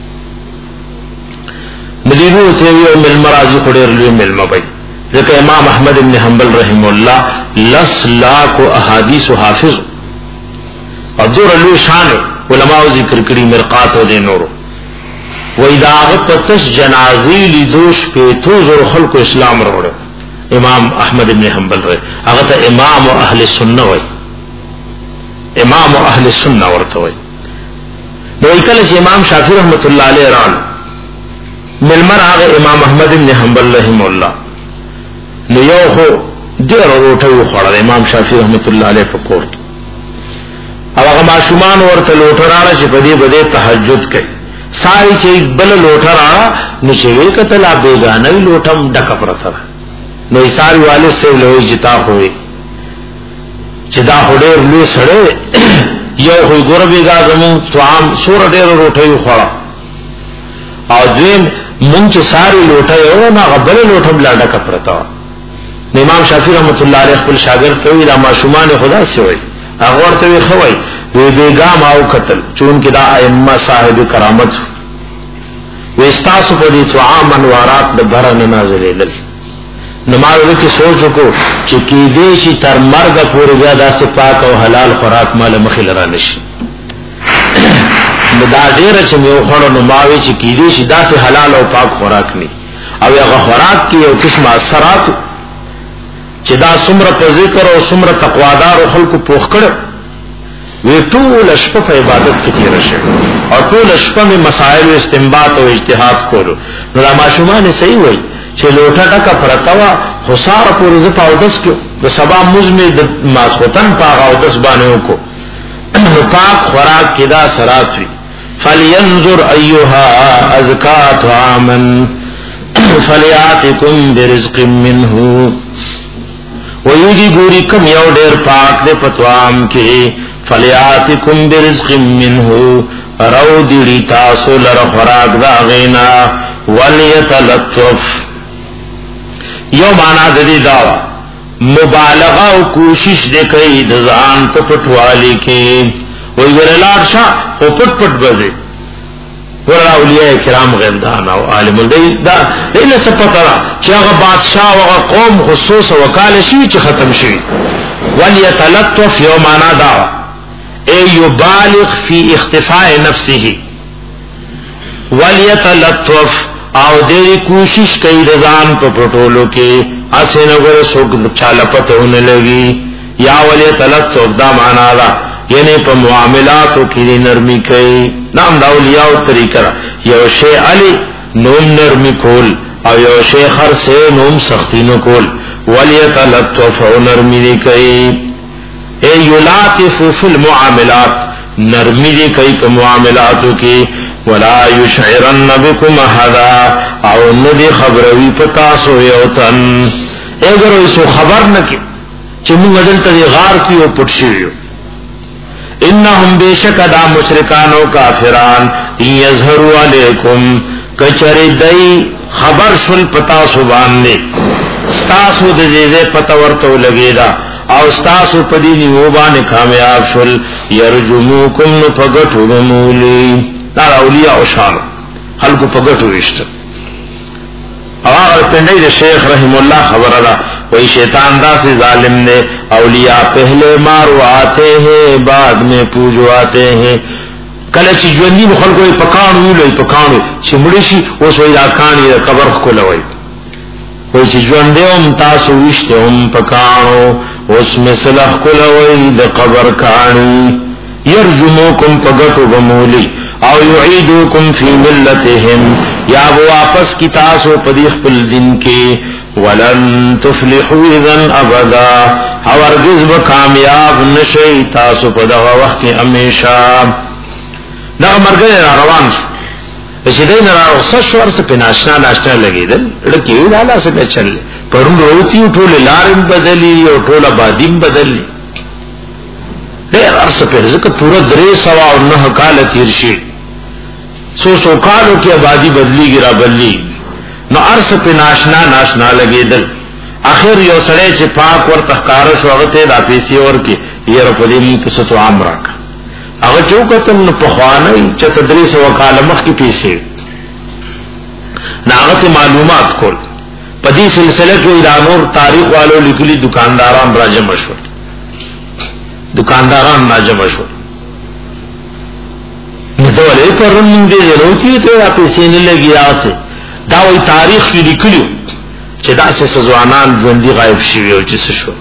مدینو ته یو مل مرازی خډیر لوی مل مبای ځکه امام احمد ابن حنبل رحم الله لس لاک احادیث حافظ او دور لوی شان علماء ذکر کړي مرقات او د نورو و اذا غتس جنازي لذوش په تو زور خلق اسلام وروړ امام احمد ابن حنبل رہے هغه ته امام اهل سنت وای امام اهل سنت ورته وای نو کله چې امام شافعی رحمت الله علیه ران ملمر هغه امام احمد ابن حنبل رحم الله نو یو خو ډیر روټه خوړل امام شافعی رحمت الله علیه په کور او هغه ماشومان ورته لوټراله چې په دې بده تهجد کوي ساری چې بل لوټرا نشوي کتلا بیگانه لوټم ډک پرته نو ایثار والد سے لوی جتا ہوئے چې دا هډر لوی سره یو خو ګور بیگا زمون توام سور ډیر روټي خوړه او دیم مونږ چې ساری لوټه نه غبل لوټم لا ډک پرته امام شافعی رحمت الله علیه خپل شاګرد ته ویلا ماشومان خدا سوی هغه ورته خوای وی بیگا ماو قتل چون کې دا ائمه صاحب کرامت وستاسو په دې توام انوارات د برن نازلېدل نمازو کی سوچ کو چې کې دې شي تر مرګ پورې بیا داسې پاک او حلال خوراک مال مخې لرا نشي دا ډېر چې یو خړو نو ماوي چې کې دې شي داسې حلال او پاک خوراک نه او هغه خوراک کې یو قسمه اثرات چې دا څومره په ذکر او څومره تقوادار او خلکو پوښ کړ وی ټول شپه په عبادت کې تیر شي او ټول شپه می مسائل او استنباط او اجتهاد کولو نو دا ماشومان صحیح وای چې لوټه ټکا پرتاوا خسار پورې ز پاودس کې د سبا مزمه د ماسوتن پاغه او دس باندې وکړو نو پاک خوراک کې دا سرات وی فلینظر ایها ازکا طعاما فلیاتکم برزق منه ویږي ګوري کوم یو ډېر پاک دې پتوام کې فلیاتکم برزق منه رو دی تاسو لر خوراک دا غینا ولیتلطف یو معنا د دې دا مبالغه او کوشش دې کوي د ځان په پټوالي کې وی ورلاړ شا او پټ پټ بځي ور اولیاء کرام غندان او عالم دی دا دله سپترا چې هغه بادشاہ او قوم خصوص وکاله شي چې ختم شي ولیتلطف یو معنا دا اے یبالغ فی اختفاء نفسه ولیتلطف او دې کوشش کوي رضان په پټولو کې اسنه ور سوق چاله پتهونه لګي یا ولیتلطف دا معنا دا یعنی په معاملاتو کې نرمي کوي نام دا اولیاء او طریقہ یو شی علی نوم نرمي کول او یو شی خر سے نوم سختینو کول ولیتلطف نرمي کوي اے یلاطف فی المعاملات نرمی دی کئی کا معاملاتو کی ولا یشعرن بکم احدا او ندی خبروی پتاسو یوتن اگر ایسو خبر نکی چی منگ دلتا دی غار کیو پتشیو انہم بیشک دا مشرکانو کافران ان یظہروا علیکم کچری دی خبر شل پتاسو باندے ستاسو دیزے پتورتو لگی دا او استاسو پدینی و بانے کامیاب شل یرجموکم نو پگٹو بمولی نار اولیاء و شان خلقو پگٹو رشت او آغا پندائی دے شیخ رحم اللہ خبر اللہ وہی شیطان دا سے ظالم نے اولیاء پہلے مارو آتے ہیں بعد میں پوجو آتے ہیں کله چې ژوندۍ خلکو یې پکانو ویلې پکانو چې مړي شي اوس وای دا کانی قبر خلوي وای چې ژوندۍ هم تاسو وشته هم پکانو اوس مثله خلوي د قبر کانی يرجموکم پغټو بمولی او يعيدوکم فی ملتهم یا واپس کی تاسو په دې خپل دین کې ولن تفلحوا اذا ابدا او هرگز به کامیاب نشئ تاسو په دغه وخت کې همیشه دا مرګ را روان شو چې دین را رخصت شو ورسې په ناشنا ناشنا لګیدل لکه یو لاله څه چل پرون وروتي ټول لارم بدلی او ټول آبادیم بدلی ډېر ارسه په ځکه پورا درې سوا او نه کال تیر شي سو سو کالو کې آبادی بدلیږي را بدلی نو ارسه په ناشنا ناشنا لګیدل اخر یو سړی چې پاک ور تخکار شو هغه ته د پیسې ورکی یې را پدې مې څه تو عام راک هغه چوکتن په خوانه چې تدریس وکاله مخ کې پیسې ناغت معلومات کول په دې سلسله کې د نور تاریخ والو لیکلي دکانداران راجم شو دکانداران راجم شو نو ولې پرون دې وروتي ته پیسې نه لګیاته دا وی تاریخ کې لیکلو چې داسې ځوانان ژوندۍ غایب شوي او چې څه شو.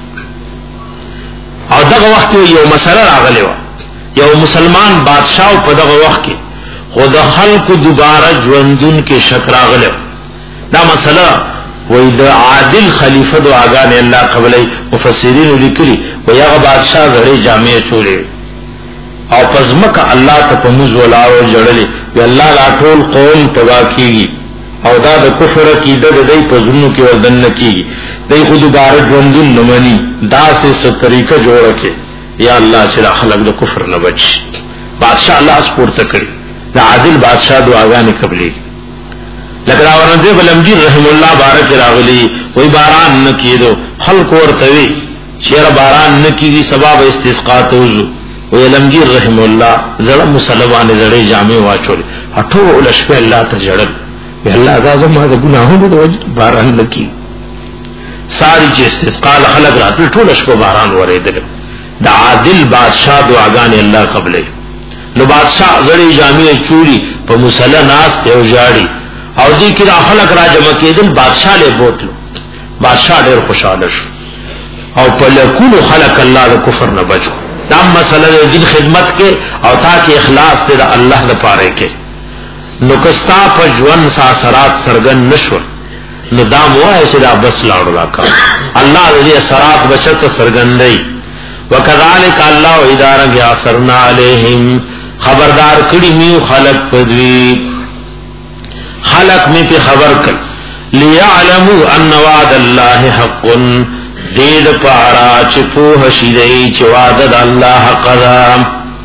او دغه وخت یو مسله راغلی و، یو مسلمان بادشاہ په دغه وخت کې خود خلق دوباره ژوندون کې شک راغلی. دا مسله وې د عادل خلیفہ دعاګانې الله قبلې. مفسرین لیکلي وې هغه بادشاہ زړې جامې چولې او پزمکه الله ته په موږ ولاو جوړلې وی الله لا ټول قوم تبا کیږي او دا د کفر کی د دې په زونو کې وردن نکي دای خو دوباره ژوندون نه مني. دا سه طریقه جوړه کې یا الله چې خلک د کفر نه بچ. بادشاہ الله سپورته کړی دا عادل بادشاہ دعاګانې قبلې. لکه اورنګزیب بلمجید رحم الله بارک راغلی وی باران نه کیدو خلق ورته وی شیر باران نه کیږي سبب استسقاء توزو. وی علمگیر رحم الله زړه مسلمان زړې جامې واچول هټو ولشپ الله ته جړل وی الله دا زما د ګناهونو د وجه باران نکي. ساری چې استسقاء خلق راتل ټول شپه باران ورېدل. دا عادل بادشاہ دعاګانې الله قبلې. نو بادشاہ زړې جامې چوری په مصلی ناس ته وجاړي او دې کې خلق را جمع کېدل. بادشاہ له بوتلو بادشاہ ډېر خوشاله شو او په لکونو خلق الله د کفر نه بچو. دا مسله د دین خدمت کې او تاکي اخلاص دې الله لپاره کې. نو کستا په ژوند ساسرات سرګن نشو نو دا موه چې دا بس لاړو راکا الله دې اثرات بچت سرګن دی. وکذالک الله اداره یا سرنا علیہم خبردار کړي میو خلق پدوی خلق می په خبر کړ ليعلموا ان وعد الله حق دید پارا چې په شیدای چې وعده د الله حق ده.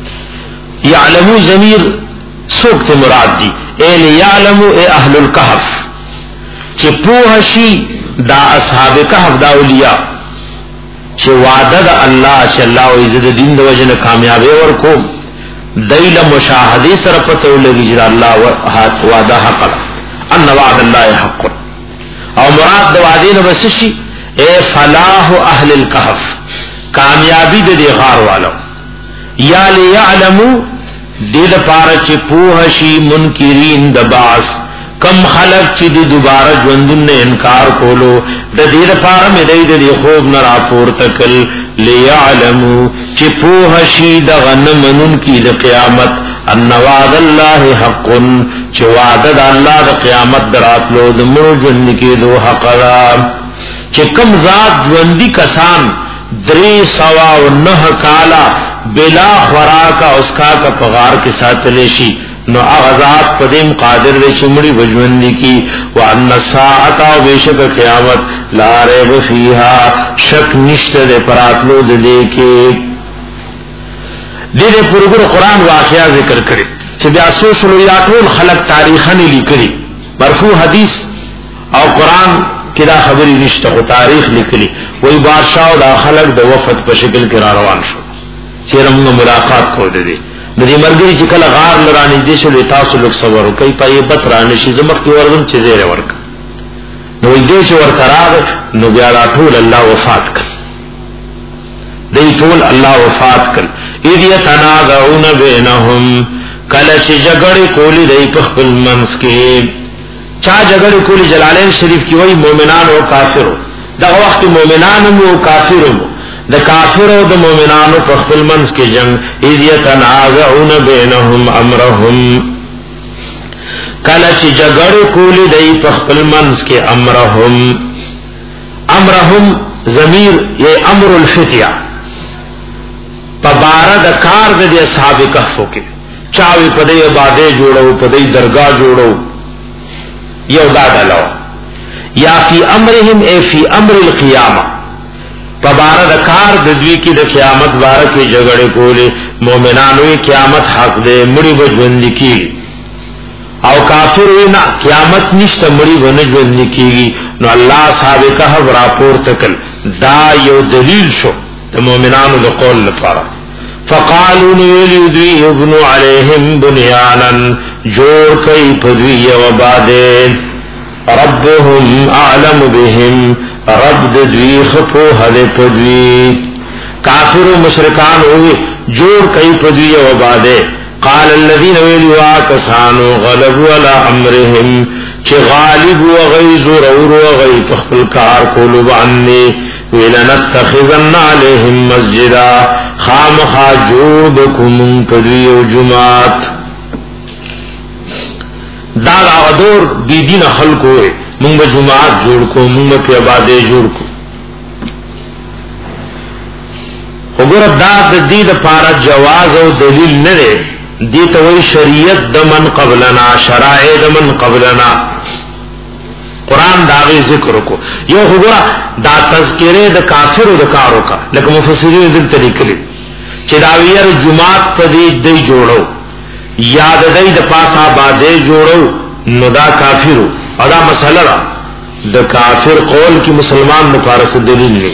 يعلموا ضمیر سوکت مراد دی اے ليعلموا اے اهل الكهف چې په شی دا اصحاب کهف دا اولیاء چې وعده د الله چې الله او عزت دین د وجنه کامیابی ورکو دایله مشاهده سره پته ولګی چې الله وعده حق ان وعد الله حق. او مراد د وعده نو بسشي اے فلاح اهل الكهف کامیابی د دې غار والو. یا ليعلموا دې د پاره چې په شی منکرین د باس کم خلق چې د دوباره ژوندون نه انکار کولو د دې لپاره مې دې خوب نه راپور تکل ليعلموا چې په شی د غنمنن کی د قیامت ان وعد الله حق چې وعده د الله د قیامت دراتلو د مړو ژوند کې دوه حق را چې کم ذات ژوندۍ کسان درې سوا او نه کالا بلا خوراک او اسکا کا پغار کے ساتھ لیشی نو اغذات پدیم قادر دے چمڑی بجوندی کی وان الساعت او بیشک قیامت لا ریب فیہا شک نشت دے پراتلو دے کے دے دے پرگر قرآن واقعہ ذکر کرے چھ بیا سو سلویاتون خلق تاریخانی لکلی مرفوع حدیث او قرآن کدا خبری نشت خو تاریخ لکلی وہی بادشاہ دا خلق دا وفد پر شکل کرا روان شو چیر امگا ملاقات کو دے دے دې مرګري چې کله غار لرانی دې شو له تاسو لوک صبر کوي پای بت رانه شي زمخ کې ورغم چې زیره ورک نو دې چې ورکراغ نو بیا ټول الله وفات کړ دې ټول الله وفات کړ اذ يتنازعون بينهم کله چې جګړه کولی دې په خپل منځ کې چا جګړه کولی جلالین شریف کې وای مؤمنان او کافرو دا وخت مؤمنان او کافرو د کافر او د مؤمنانو په خپل منځ کې جنگ اذ يتنازعون بينهم امرهم کله چې جګړه کولی دی په خپل منځ کې امرهم امرهم ضمیر یې امر الفتیا په بار د کار د اصحاب کهف کې چاوي په دې باندې جوړو په دې درگاه جوړو یو دا ډلو یا فی امرهم ای فی امر القیامه پبارد کار ددوی کی د قیامت بارہ کی جگڑے کولے مومنانوی قیامت حق دے مڑی بجوندی کی او کافروی نا قیامت نشتا مڑی بنجوندی کی نو اللہ صحابہ کہف راپور تکل دا یو دلیل شو دا مومنانو دا قول لپارا فقالون ویلی دوی ابنو علیہم بنیانا جوڑ کئی پدوی وبادین ربهم اعلم بهم رب دوی خپو حد پدوی کافر و مشرکان ہوئی جوڑ کئی پدوی و بادے قال الذين ویلوا کسانو غلبوا على امرهم چې غالب و غیظ اور و غی تخفل کار کولو باندې ولنتخذن عليهم مسجدا خام خاجوبكم کدیو جمعات دا غدور دی دین خلقو مونږ جمعات جوړ کو مونږ په آبادې جوړ کو وګوره دا د دې لپاره جواز او دلیل نه دی دې ته وایي شریعت د من قبلنا شرائع د من قبلنا قرآن داغی ذکر کو یو وګوره دا تذکرې د کافرو د کارو کا لکه مفسرین دل طریقې چې دا ویل جمعات په دې دی جوړو یاد دای د پاسه باندې جوړو نو دا کافرو او دا مسله را د کافر قول کی مسلمان نه فارس دلیل نه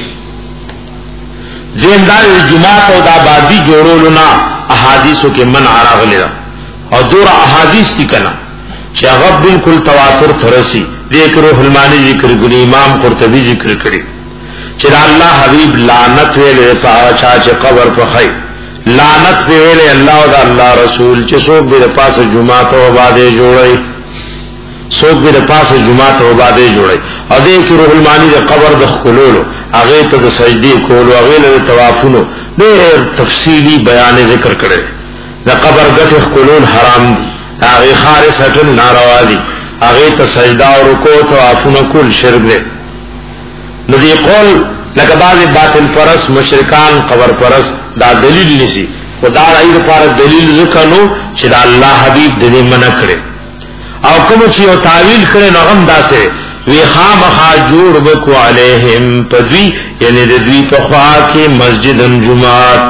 زیندار جماعت او دا بادی جوړولو نه احادیثو کې منع راغلی او دور احادیث دي کنا چې هغه بالکل تواتر ترسي ذکر الحلمانی ذکر غنی امام قرطبی ذکر کړي چې الله حبیب لعنت ویلې په چا چې قبر په خی لعنت ویلې الله او الله رسول چې څوک به پاسه جمعه او باندې جوړي څوک به پاسه جمعه او باندې جوړي او دې کې روح المانی د قبر د خلولو هغه ته د سجدي کولو هغه له طوافونو ډېر تفصیلی بیان ذکر کړي د قبر غټ خلول حرام دي هغه خارج هټل ناروا دي هغه ته سجدا او رکوع طوافونه کول شرک دي نو دې قول لکه بعض باطل پرس مشرکان قبر پرس دا دلیل نشي خدا راي لپاره دلیل ذکر نو چې دا الله حبيب دې منع کړي او کوم چې یو تعویل کړي نو هم داسه وی خامخا جوړ وکو علیہم پدوی یعنی د دوی په خوا کې مسجد جمعات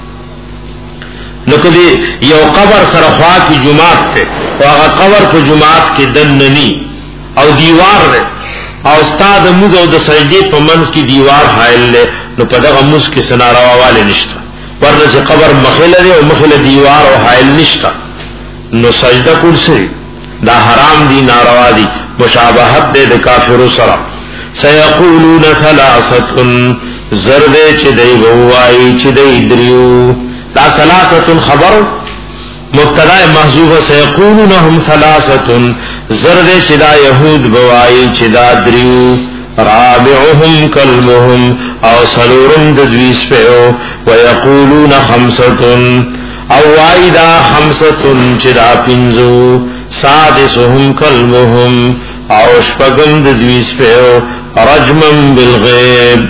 نو کدی یو قبر سره خوا کې جمعات ته او هغه قبر په جمعات کې دننی او دیوار ده او استاد موږ او د سجدي په منځ کې دیوار حائل له نو په دغه موږ کې سنارواواله نشته ورته چې قبر مخله دی او مخله دیوار او حائل نشته نو سجده کول سي دا حرام دی ناروا دی مشابهت دے د کافر سره سيقولون ثلاثه زرد چې دی وای چې دی دریو دا ثلاثه خبر مبتدا محذوفه سيقولون هم ثلاثه زرد چې دا يهود بوای چې دا دریو رابعهم كلمهم او سلورم د دوی سپو ويقولون خمسه او وای دا خمسه چې دا پنځو سادسهم کلمهم او شپگم د دوی سپیو رجمن بالغیب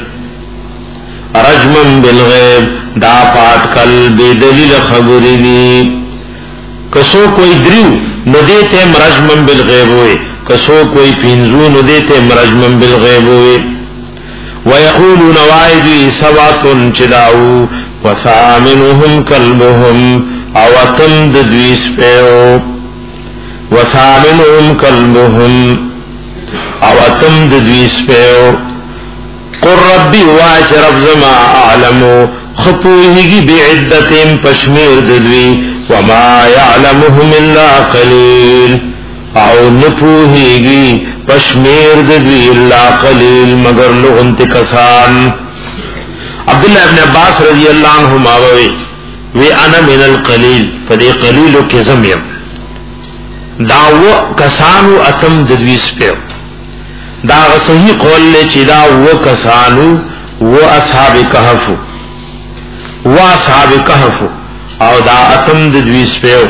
رجمن بالغیب دا پات کل بی دلیل خبری دی کسو کوئی دریو ندیتے مرجمن بالغیب ہوئے کسو کوئی پینزو ندیتے مرجمن بالغیب ہوئے ویقولون وائدی سباتن چداو وثامنهم کلمهم او اتم د دوی سپیو وثامنهم كلبهم او اتم د دوی سپیو قر ربی واش رب زما اعلمو خپوهیږي بعدتهم پشمیر د دوی وما يعلمهم الا قليل او نپوهیږي پشمیر د دوی الا قليل مگر لغنت کسان عبد الله ابن عباس رضی الله عنهما وی انا من القليل فدی قلیل کې زمیم داو کسانو اتم د دوی سپیو دا صحیح قول له چې دا و کسانو و اصحاب کهف و اصحاب کهف او دا اتم د دوی سپیو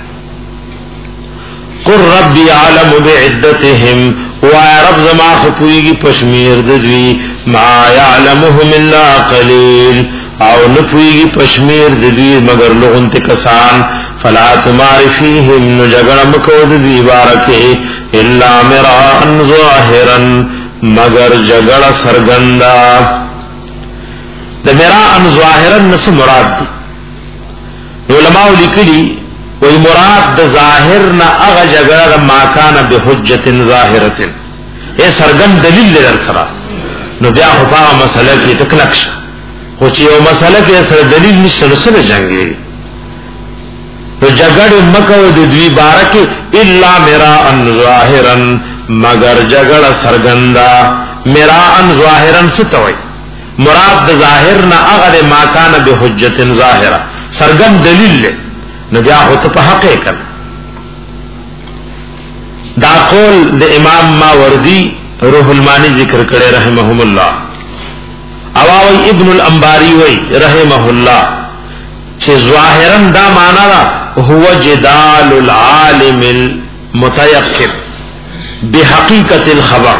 قل ربي عالم بعدتهم و رب زما خپويږي پشمیر د دوی ما يعلمهم الا قليل او نپویگی پشمیر دوی مگر لغنت کسان فلا تمار فیهم نجگن مکود دوی بارکی الا مراءن ظاہرن مگر جگڑ سرگندا دا مراءن ظاہرن نس مراد دی علماء لکلی وی مراد دا ظاہر نا اغا جگڑ دا ماکانا بحجت ظاہرت اے سرگن دلیل لدر سرا نو بیا خفا مسئلہ کی تکلکش خو چې یو مسله کې سره دلیل نشته نو سره جنگي نو جګړه مکو د دوی بارکه الا مراء ظاهرا مگر جګړه سرګندا مراء ظاهرا ستوي مراد د ظاهر نه هغه ماکان به حجت ظاهره سرګن دلیل له نو بیا هو ته په حق کړ. دا قول د امام ماوردی روح المانی ذکر کړي رحمهم الله. اواوی ابن الانباری وی رحمه الله چې ظاهرا دا معنا دا هو جدال العالم المتيقن بحقیقت الخبر.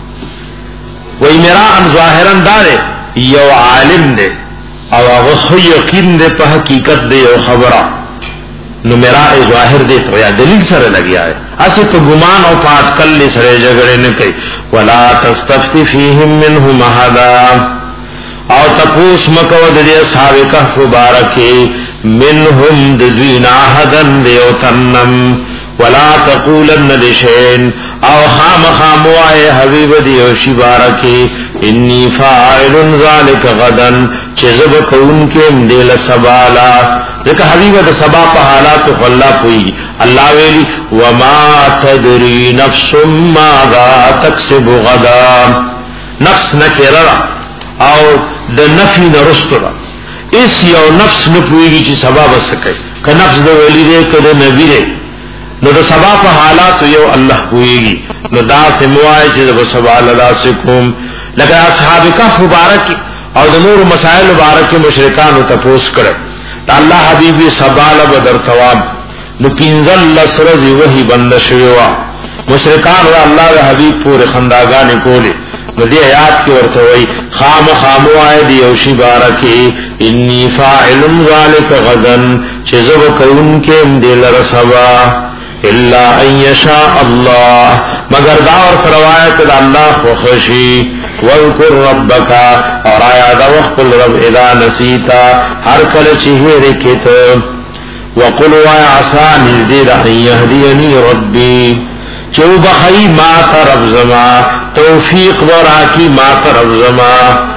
وی میرا ان ظاهرا دا دے یو عالم دے او هغه یقین دے په حقیقت دے یو خبره. نو میرا ظاهر دے تو یا دلیل سره لګیا ہے. اسی تو گمان او پات کل سره جګړه نه کوي. ولا تستفتی فیهم منهم احدا او تپوس مکو د دې اصحاب کهف مبارکي منهم ذین احدن دیو تنم ولا تقولن لشین او خام خاموائے حبیب دیو شبارکی انی فاعل ذالک غدن چزب کون کے مدل سبالا. ذکر حبیب دا سبا پا حالات خلا پوئی. اللہ ویلی وما تدری نفس ماذا تکسب غدا. نفس نکرر او د نفی نرستر اس یو نفس نپوئیگی چی سبا بسکے کہ نفس دا ولی دے کہ دا نبی دے نو دا سبا پا حالات یو اللہ پوئیگی. نو دا سے موائے چی دا سبا لدا سکوم لکہ اصحاب کہف مبارک او دا نور مسائل مبارک مشرکانو تپوس کرے تا اللہ حبیبی سبا لبدر تواب نو پینزل لسرزی وحی بند شویوا. مشرکان و اللہ دا حبیب پور خنداگانی کولے نو دی آیات کی ورتوئی خام خامو آئے دی اوشی بارکی انی فاعل ذالک غدن چیزب کون کے امدل رسوا الا ان یشاء اللہ مگر داور فروایت دا اللہ خوخشی وذکر ربکا اور آیا دا وقت الرب اذا نسیتا ہر کل چہے رکت وقل وای عسا نزدید ان یهدینی ربی چو بخی ما طرف زما توفیق وراکی ما طرف زما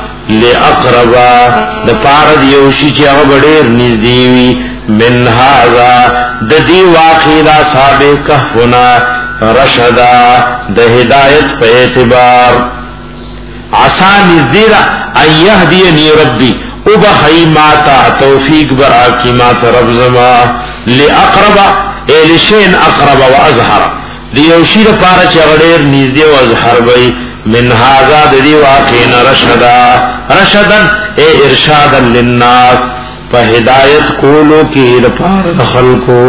لأقربا دا پارد یوشی چی اغا بڑیر نزدیوی من هذا دا دی واقعی دا صحاب کهفنا رشدا دا ہدایت پہ اعتبار عسا نزدید ان یهدینی ربی او بخی ما تا توفیق براکی ما طرف زما لأقربا ایلشین اقربا و ازحرا دیوشی دا پارا چی غدیر نیزدی و ازحر بی من هذا دی واقعین رشدا رشدن اے ارشادا للناس پا ہدایت کولو کی دا پارا خلقو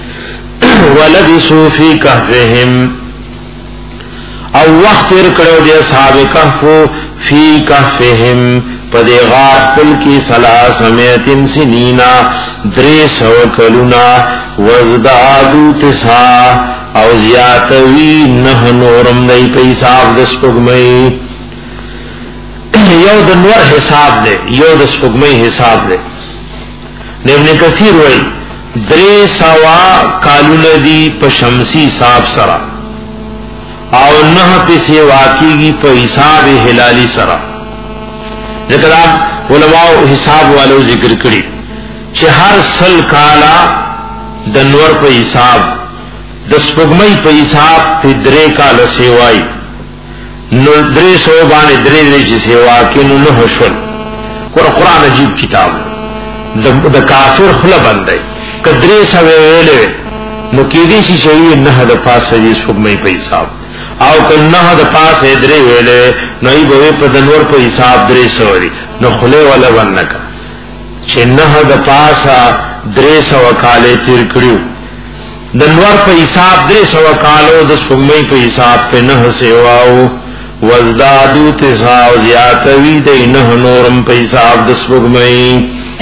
ولبسو فی کهفهم او وقت ارکڑو دی اصحاب کهفو فی کهفهم پا دی غار پل کی سلاسمیت سنینا دریس و کلونا وزدادو تسا او زیاتوی نه نورم دی پیساب دس پگمئی یو دنور حساب دے یو دس پگمئی حساب دے. ابن کثیر وی دری سوا کالون دی پا شمسی صاحب سرا او نه پیسی واقعی پا حساب حلالی سرا. ذکر آپ علماء حساب والو ذکر کری چه ہر سل کالا دنور پا حساب دس پگمئی پا حساب پی درے کالا سیوائی نو درے سو بانے درے درے چی سیوا کی نو نو شل قرآن عجیب کتاب دا کافر خلا بندے کہ درے سوے ویلے نو کیدی سی چاہیے نہ دا پاس سجیس پگمئی پا حساب او کل نہ دا پاس درے ویلے نو ای بوے پا دنور پا حساب درے سو دی نو خلے والا بننکا چھ نہ دا پاسا درے سو کالے تیر کریو دنور پہ حساب درے سو کالو دس پگمئی پہ حساب پہ نہ سیواو وزدادو تساو زیاتوی دی نہ نورم پہ حساب دس پگمئی.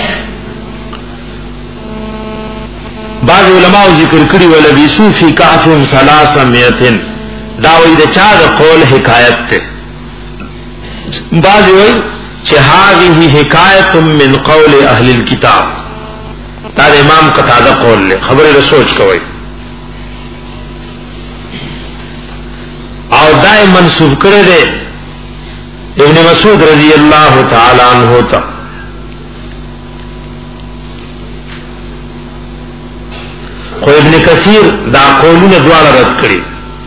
بعض علماء ذکر کری ولبسو فی کهفهم ثلاثمائة داوی دا چا دا قول حکایت تے. بعض وی چه هذه حکایت من قول اہل الكتاب دا امام قتادہ قول لے خبر رسوچ کوئی او دائم منصوب کرے دے ابن مسعود رضی اللہ تعالی عنہ تا. خو ابن کثیر دا قولون دوار رد کری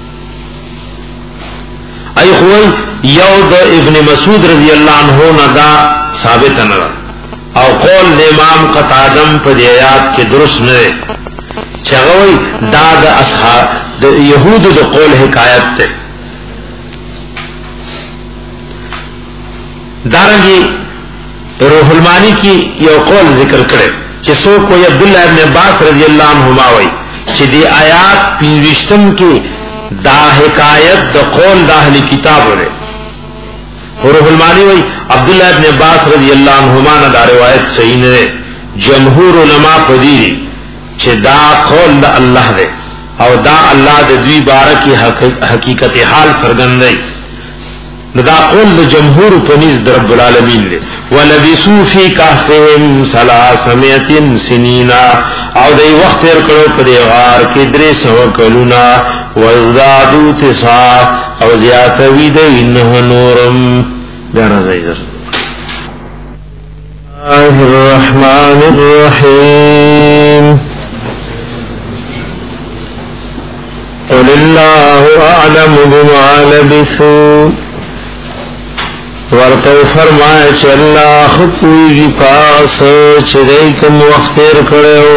ای خوئی یو دا ابن مسعود رضی اللہ عنہ نا دا ثابت نرا او قول د امام قتاده په آیات کې درست نه چغوي دا د اصحاب د يهودو د قول حکایت ده. دارنګي روح المانی کی یو قول ذکر کړي چې څوک کوئی عبد الله ابن عباس رضی الله عنهما وایي چې دی آیات پنځشتم کې دا حکایت د قول د اهل کتاب وره. روح المانی وایي عبد الله ابن عباس رضی الله عنهما نه دا روایت صحیح نه ده. جمهور علما پدې چې دا قول د الله ده او دا الله د دوی بارکی حقیقت حال څرګندوي. دا قول د جمهور پنځ د رب العالمین له ولبسوا فی کهفهم ثلاثمائه سنین او دای وخت تر کړو په غار کې درې سو کلونا وزدادو تسع او زیاتوی د انه نورم بیان زیزر. الرحمن الرحیم قل الله اعلم بما لبثوا ورته فرمایا چې الله خپوی پاس چې دای کوم وخت تیر کړو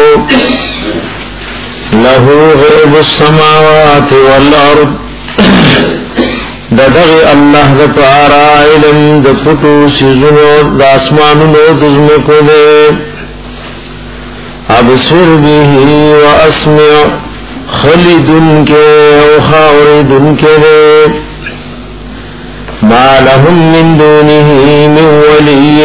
له غیب السماوات والارض دغه الله د پاره علم د پټو سيزونو د اسمانونو د زمکو ده ابصر به واسمع خلدن کے او خاوردن کے دے ما لهم من دونه من ولی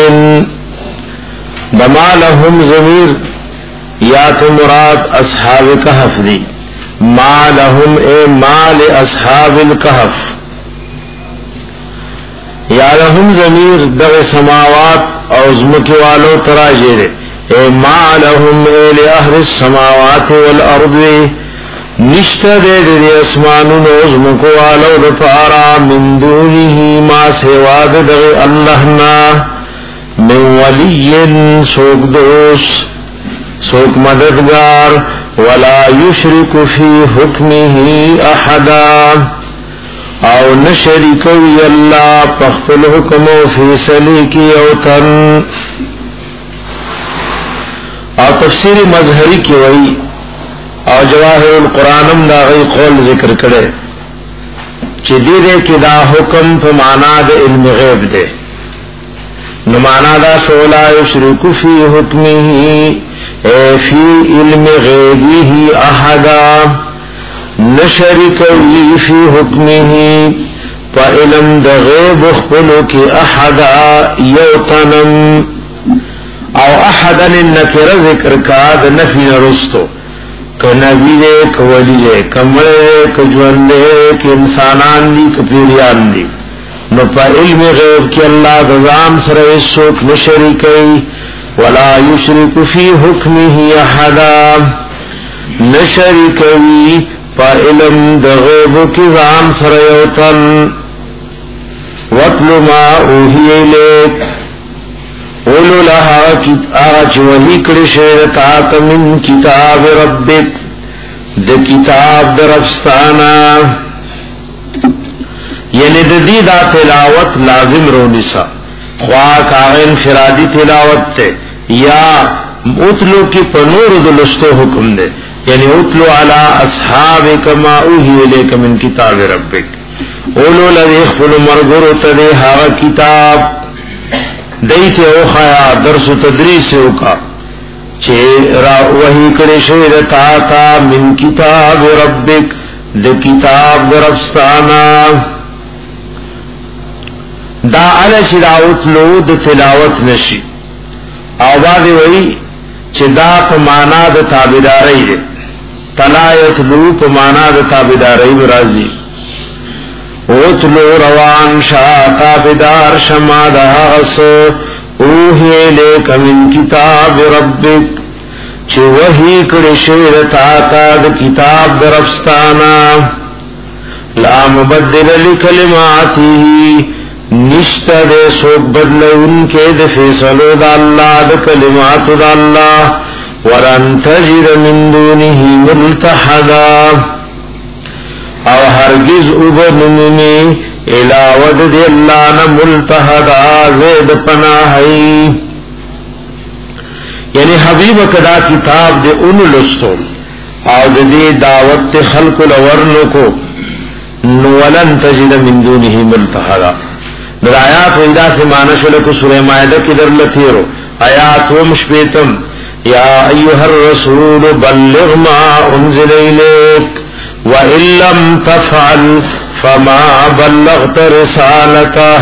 بما لهم ضمیر یات مراد اصحاب کہف دی ما لهم اے مال اصحاب الکہف یا لهم ضمیر در سماوات او زمکی والو تراجے دے اے ما لهم اے لأہل السماوات والارض نشتا دے دے اسمانو نوزمکو والو دفارا من دونه ما سواد دے اللہنا من ولی سوک دوس سوک مددگار ولا یشرک فی حکمه احدا او نشرکوی اللہ پخفل حکمو فیصلی کی اوتن. او تفسیر مظہری کی وئی او جواهر القرآنم دا غی قول ذکر کرے چی دی دے کی دا حکم پا مانا دا علم غیب دے نو مانا دا شولا یشرکو فی حکمی اے فی علم غیبی احدا نشرکوی فی حکمی پا علم دا غیب اخبلو کی احدا یوتنم او احدا نکر ذکر کا دا نفی نرستو کہ نبی دے کہ ولی دے کہ مڑے دے کہ جوان دے کہ انسانان دی کہ پیریان دی نو پا علم غیب کی اللہ دزام سر اسوک نشرکی ولا یشرک فی حکمه احدا نشرکی پا علم دغیب کی زام سر یوتن وَاتْلُ مَا أُوحِيَ إِلَيْكَ اولو لها آج وحی کرشیرتات من کتاب ربک د کتاب در افستانا یعنی د دی دا تلاوت لازم رونسا خواہ کاغ انفرادی تلاوت تے یا اتلو کی پنور دلستو حکم دے یعنی اتلو علی اصحابک ما اوحی الیک من کتاب ربک اولو لذی اخفل مرگرو تدے ہاں کتاب دیتے اوخایا درس و تدریس اوکا چھے را وحی کرشے رتا تا من کتاب ربک دے کتاب درفستانا دا علی چراوت لو دا تلاوت نشی او بعد وحی چھے دا پا مانا دا تابداری دے تلایت لو پا مانا دا تابداری برازی اوتلو روان شا تابدار شما دا غس اوہی لیک من کتاب ربک چه وحی کرشیر تاتا دا کتاب درفستانا لا مبدل لکلماتی نشتا دے سوک بدل ان کے دا فیصلو دا اللہ دا کلمات دا اللہ ورن تجر من دونه ملتحدا او هرگز اوبنممی علاوت دی اللہ نملتحدا زید پناہی یعنی حبیب کدا کتاب دے ان لستو او دې دعوت خلق لورنو کو ولن تجد من دونه ملتحدا در آیات ویدا سے معنی شلو کو سورہ مائدہ کی در لتیرو آیات و مشبیتم یا ایوہ الرسول بلغ ما انزل الیک وَإِن لَّمْ تَفْعَلْ فَمَا بَلَّغْتَ رِسَالَتَهُ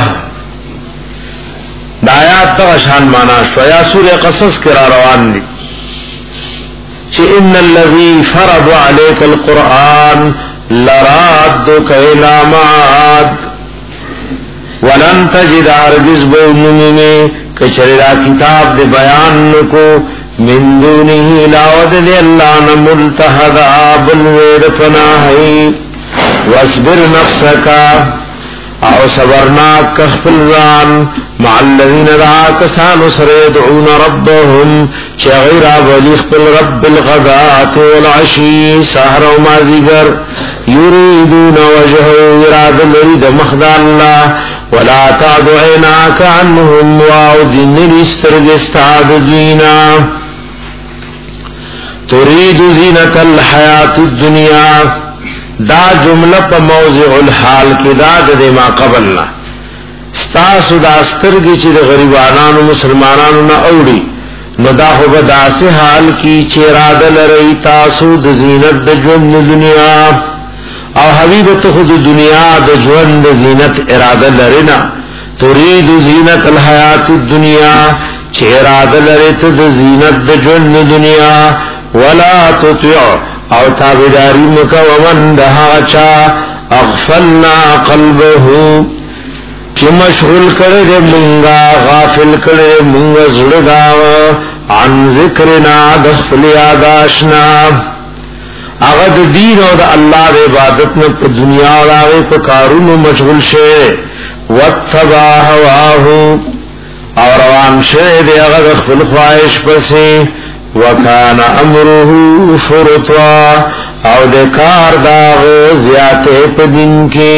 دا آیات تا شان مانا شو یا سورہ قصص کرا روان دی چی ان الذی فرض علیک القرآن لرادک الى معاد ولن تجد عرجز بونمی کچری را کتاب دے بیان کو من دونه لاود دے اللہ نملتحدا بلویر پناہی واصبر نفسکا او صبرناک کخفل زان مع الذین راکسان سریدعون ربهم چه غیر آبولی خفل رب الغدات والعشی سحر و مازیگر یریدون وجهه اراد مرید مخدا اللہ ولا تعد عیناک عنهم وعودن الاسترد استعاد دینا تريد زینت الحیات الدنیا دا جمله په موضع الحال کې دا د ما قبلنا ستاسو دا سترګې چې د غریبانو مسلمانانو نه اوړي نو دا هو به داسې حال کې چې اراده لري تاسو د زینت د ژوند دنیا او حبیب ته خود دنیا د ژوند د زینت اراده لري نه تريد زینت الحیات الدنیا چې اراده لري ته د زینت د ژوند دنیا ولا تطيع او تابداری مکا ومن دہا چا اغفلنا قلبه چی مشغول کرده منگا غافل کرده منگا زڑگاو عن ذکرنا دخفل یاداشنا اغد دین او دا اللہ دا عبادتنا پا دنیا و داغی پا کارون مشغول شے واتبا ہواہو او روان شے دے اغد اخفل خواہش پسی وکان امره فرطا او د کار داغ زیاته په دین کې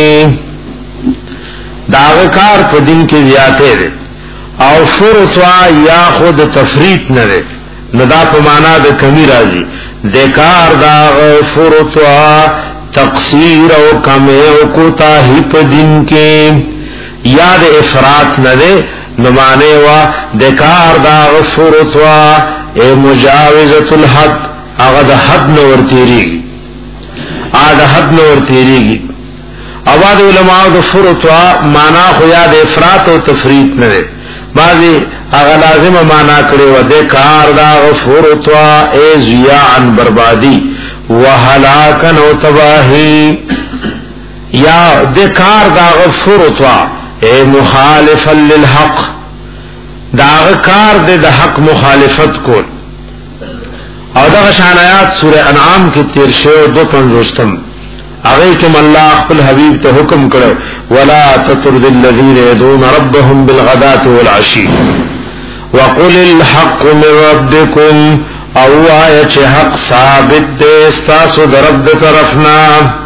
داغ کار په دین کې زیاته ده او فرطا یا خود تفریط نه ده نو دا په معنا د کمی راځي د کار داغ فرطا تقصیر او کم او کوتاهی په دین کې یا د افراط نه ده نو معنی وا د کار داغ فرطا اے مجاوزت الحد آغا دا حد نور تیریگی آغا دا حد نور تیریگی اواد علماء دا فرطوا مانا خویا دا افراط و تفریط ندے بعضی آغا لازم مانا کرے و دے کار دا فرطوا اے زیاعن بربادی و حلاکن و تباہی یا دے کار دا فرطوا اے مخالفا للحق داغ کار دے دا حق مخالفت کول او دا شان آیات سورہ انعام کی تیر شیو دو پنزوستم اغیکم اللہ اخبر حبیب تا حکم کرو ولا تطرد الذین یدون ربهم بالغدات والعشی وقل الحق من ربکم او آیا چه حق ثابت دے استاسو در رب طرفنا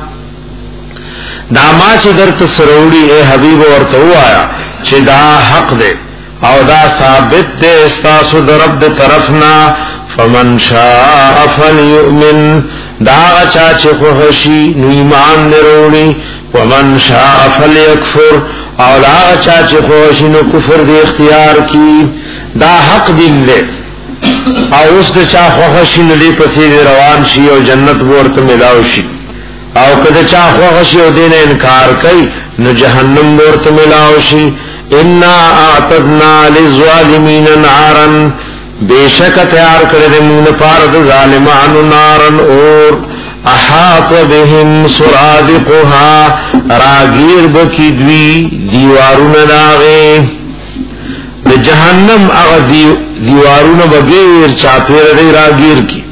داما چه در تسروڑی اے حبیب ورطو آیا چه دا حق دے او دا ثابت دے استاسو در رب دے طرفنا فمن شاء فلیؤمن دا غچا چه خوشی نو ایمان نروڑی ومن شاء فلیکفر او دا غچا چه خوشی نو کفر دے اختیار کی دا حق دل دے او اس دے چا خوشی نو لی پسید روان شی او جنت بورت ملاو شی او کده چا خوشی او دین انکار کئی نو جہنم بورت ملاو شی انا اعتدنا للظالمین نارا بیشک تیار کرده من پارد ظالمان نارا اور احاط بهم سرادقها راگیر بکی دوی دیوارون داغے ده جہنم اغا دیوارون بغیر چاپیر دی راگیر کی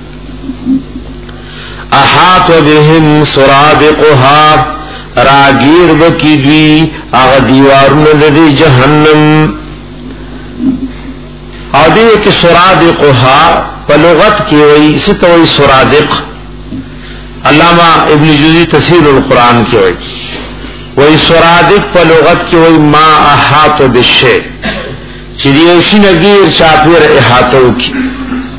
احاط بهم سرادقها راگیر بکی دوی آغا دیوارون دی جہنم آدھے کہ سرادقها پلغت کی وئی ستوئی سرادق علامہ ابن جوزی تفسیر القرآن کی وئی وئی سرادق پلغت کی وئی ما احاط بالشیء چیزیوشی نگیر چاپیر احاطو کی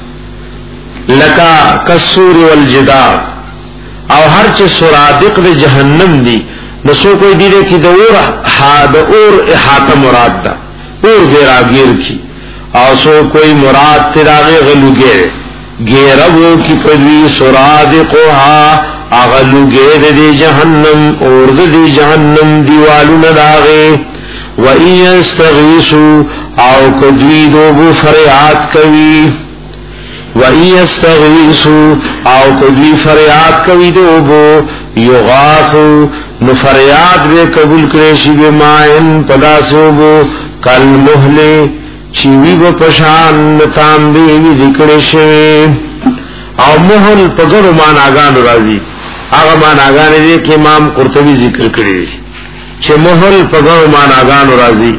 لکا کسور والجدار او هر چه سرادق د جهنم دی نسو کوئی دیده کی دا اور حاد اور احاطه مراد دا اور گیراگیر کی او سو کوئی مراد تراغی غلو گیر گیربو کی پدوی سرادقوها اغلو گیر دی جہنم اور دی جہنم دیوالو نداغی وَإِن يَسْتَغِيثُوا او کدوی دوبو فریاد کوي وَإِن يَسْتَغِيثُوا او کدوی فریاد کوي دوبو یغاثوا نو فریاد به قبول کړي شي به ماین پداسوبو کل مهله چیوی و پشان تانبی وی ذکر شوی او مهل پګړو معناګان راځي هغه معناګان دي چې امام قرطبي ذکر کړی چې مهل پګړو معناګان راځي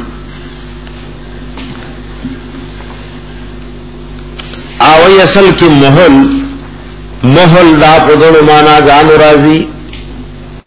او اصل کې مهل مهل دا پګړو معناګان راځي